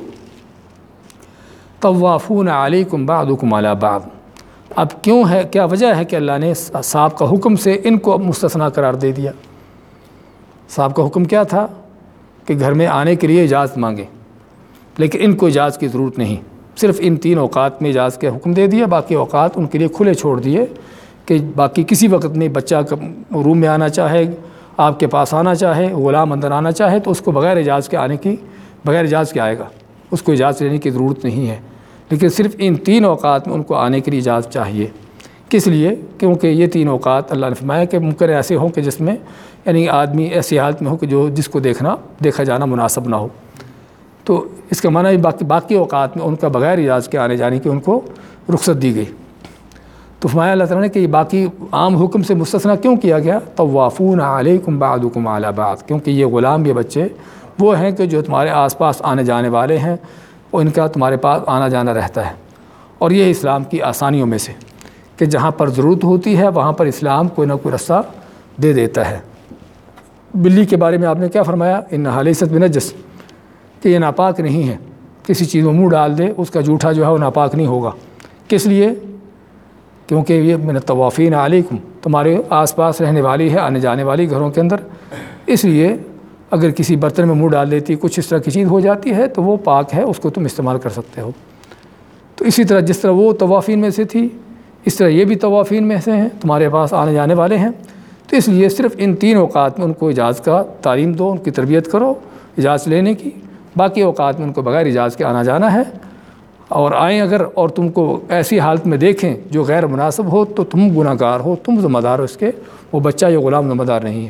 طوافون علیکم بعضکم علی بعض، اب کیوں ہے، کیا وجہ ہے کہ اللہ نے صاحب کا حکم سے ان کو مستثنیٰ قرار دے دیا؟ صاحب کا حکم کیا تھا کہ گھر میں آنے کے لیے اجازت مانگیں، لیکن ان کو اجازت کی ضرورت نہیں، صرف ان 3 اوقات میں اجازت کے حکم دے دیا، باقی اوقات ان کے لیے کھلے چھوڑ دیے کہ باقی کسی وقت میں بچہ روم میں آنا چاہے، آپ کے پاس آنا چاہے، غلام اندر آنا چاہے تو اس کو بغیر اجازت کے آئے گا، اس کو اجازت لینے کی ضرورت نہیں ہے، لیکن صرف ان 3 اوقات میں ان کو آنے کے لیے اجازت چاہیے۔ کس لیے؟ کیونکہ یہ 3 اوقات اللہ نے فرمایا کہ ممکن ایسے ہوں کہ جس میں یعنی آدمی ایسی حالت میں ہو کہ جس کو دیکھا جانا مناسب نہ ہو، تو اس کا معنی باقی اوقات میں ان کا بغیر اجازت کے آنے جانے کی ان کو رخصت دی گئی۔ تو فرمایا اللہ تعالیٰ نے کہ یہ باقی عام حکم سے مستثنیٰ کیوں کیا گیا؟ طوافون علیکم بعضکم علی بعض، کیونکہ یہ غلام، یہ بچے وہ ہیں کہ جو تمہارے آس پاس آنے جانے والے ہیں، اور ان کا تمہارے پاس آنا جانا رہتا ہے، اور یہ اسلام کی آسانیوں میں سے کہ جہاں پر ضرورت ہوتی ہے وہاں پر اسلام کوئی نہ کوئی رستہ دے دیتا ہے۔ بلی کے بارے میں آپ نے کیا فرمایا؟ انھا لیست بنجس، کہ یہ ناپاک نہیں ہے، کسی چیز میں منہ ڈال دے اس کا جوٹھا جو ہے وہ ناپاک نہیں ہوگا۔ کس لیے؟ کیونکہ یہ من الطوافین علیکم، تمہارے آس پاس رہنے والی ہے، آنے جانے والی گھروں کے اندر، اس لیے اگر کسی برتن میں منہ ڈال دیتی، کچھ اس طرح کی چیز ہو جاتی ہے تو وہ پاک ہے، اس کو تم استعمال کر سکتے ہو۔ تو اسی طرح جس طرح وہ طوافین میں سے تھی، اس طرح یہ بھی طوافین میں سے ہیں، تمہارے پاس آنے جانے والے ہیں، تو اس لیے صرف ان 3 اوقات میں ان کو اجازت کا تعلیم دو، ان کی تربیت کرو اجازت لینے کی، باقی اوقات میں ان کو بغیر اجازت کے آنا جانا ہے، اور آئیں اگر اور تم کو ایسی حالت میں دیکھیں جو غیر مناسب ہو تو تم گناہ گار ہو، تم ذمہ دار ہو اس کے، وہ بچہ یا غلام ذمہ دار نہیں ہے۔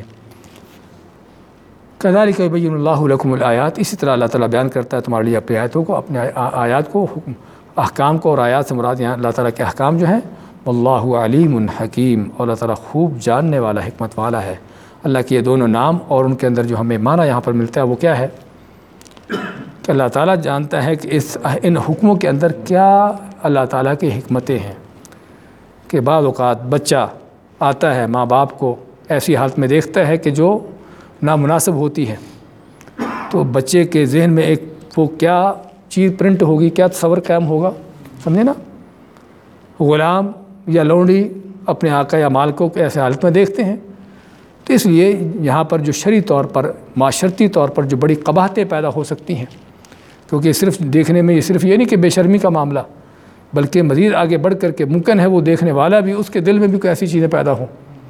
کذالک یبین اللہ لکم الآیات، اسی طرح اللہ تعالیٰ بیان کرتا ہے تمہارے لیے اپنی آیتوں کو، اپنے آیات کو، احکام کو، اور آیات سے مراد یہاں اللہ تعالیٰ کے احکام جو ہیں، واللہ علیم حکیم، اور اللہ تعالیٰ خوب جاننے والا، حکمت والا ہے۔ اللہ کے یہ دونوں نام اور ان کے اندر جو ہمیں معنی یہاں پر ملتا ہے وہ کیا ہے کہ اللہ تعالیٰ جانتا ہے کہ ان حکموں کے اندر کیا اللہ تعالیٰ کی حکمتیں ہیں، کہ بعض اوقات بچہ آتا ہے ماں باپ کو ایسی حالت میں دیکھتا ہے کہ جو نامناسب ہوتی ہے، تو بچے کے ذہن میں ایک وہ کیا چیز پرنٹ ہوگی، کیا تصور قائم ہوگا، سمجھے نا؟ غلام یا لونڈی اپنے آقا یا مالکوں کو ایسے حالت میں دیکھتے ہیں، تو اس لیے یہاں پر جو شرعی طور پر، معاشرتی طور پر جو بڑی قباحتیں پیدا ہو سکتی ہیں، کیونکہ صرف دیکھنے میں یہ صرف یہ نہیں کہ بے شرمی کا معاملہ، بلکہ مزید آگے بڑھ کر کے ممکن ہے وہ دیکھنے والا بھی اس کے دل میں بھی کوئی ایسی چیزیں پیدا ہوں،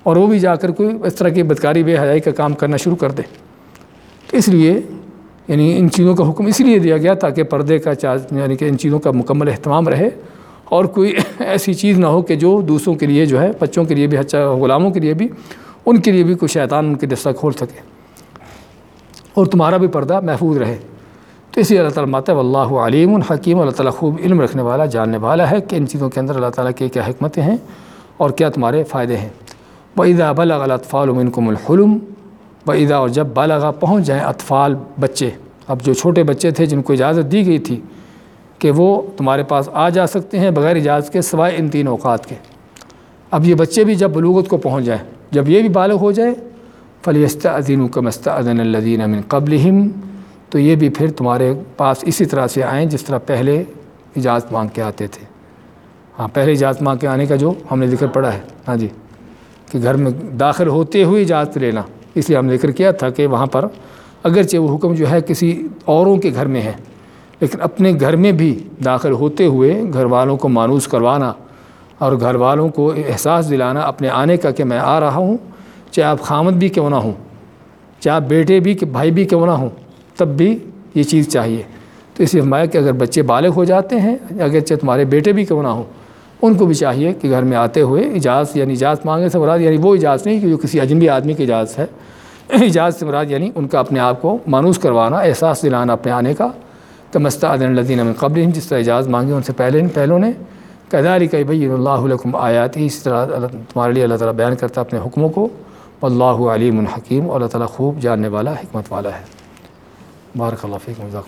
اور وہ بھی جا کر کوئی اس طرح کی بدکاری بے حیائی کا کام کرنا شروع کر دے۔ تو اس لیے یعنی ان چیزوں کا حکم اس لیے دیا گیا تاکہ پردے کا یعنی کہ ان چیزوں کا مکمل اہتمام رہے، اور کوئی ایسی چیز نہ ہو کہ جو دوسروں کے لیے جو ہے، بچوں کے لیے بھی، غلاموں کے لیے بھی، ان کے لیے بھی کوئی شیطان ان کے رستہ کھول سکے، اور تمہارا بھی پردہ محفوظ رہے۔ تو اسی اللہ تعالیٰ ماتا واللہ علیم حکیم، اللہ تعالیٰ خوب علم رکھنے والا، جاننے والا ہے کہ ان چیزوں کے اندر اللہ تعالیٰ کی کیا حکمتیں ہیں اور کیا تمہارے فائدے ہیں۔ وَإِذَا بَلَغَ الْأَطْفَالُ مِنْكُمُ الْحُلُمَ، وَإِذَا، اور جب بالغ پہنچ جائیں اطفال بچے، اب جو چھوٹے بچے تھے جن کو اجازت دی گئی تھی کہ وہ تمہارے پاس آ جا سکتے ہیں بغیر اجازت کے سوائے ان 3 اوقات کے، اب یہ بچے بھی جب بلوغت کو پہنچ جائیں، جب یہ بھی بالغ ہو جائے، فَلْيَسْتَأْذِنُوا كَمَا اسْتَأْذَنَ الَّذِينَ مِنْ قَبْلِهِمْ، تو یہ بھی پھر تمہارے پاس اسی طرح سے آئیں جس طرح پہلے اجازت مانگ کے آتے تھے۔ ہاں، پہلے اجازت مانگ کے آنے کا جو ہم نے ذکر پڑھا ہے، ہاں جی، کہ گھر میں داخل ہوتے ہوئے اجازت لینا، اس لیے ہم نے ذکر کیا تھا کہ وہاں پر اگرچہ وہ حکم جو ہے کسی اوروں کے گھر میں ہے، لیکن اپنے گھر میں بھی داخل ہوتے ہوئے گھر والوں کو مانوس کروانا اور گھر والوں کو احساس دلانا اپنے آنے کا کہ میں آ رہا ہوں، چاہے آپ خامد بھی کیوں نہ ہوں، چاہے آپ بیٹے بھی کہ بھائی بھی کیوں نہ ہوں، تب بھی یہ چیز چاہیے۔ تو اس لیے فرمایا کہ اگر بچے بالغ ہو جاتے ہیں، اگرچہ تمہارے بیٹے بھی کیوں نہ ہوں، ان کو بھی چاہیے کہ گھر میں آتے ہوئے اجازت، یعنی اجازت مانگنے سے مراد یعنی وہ اجازت نہیں کہ جو کسی اجنبی آدمی کی اجازت ہے، اجازت سے مراد یعنی ان کا اپنے آپ کو مانوس کروانا، احساس دلانا اپنے آنے کا، كما استأذن الذين من قبلهم، جس طرح اجازت مانگی ان سے پہلوں نے، كذلك يبين الله لكم آیاته، اس طرح تمہارے لیے اللہ تعالیٰ بیان کرتا ہے اپنے حکموں کو، واللہ علیم حکیم، اور اللہ تعالیٰ خوب جاننے والا، حکمت والا ہے۔ بارک اللہ فیکم۔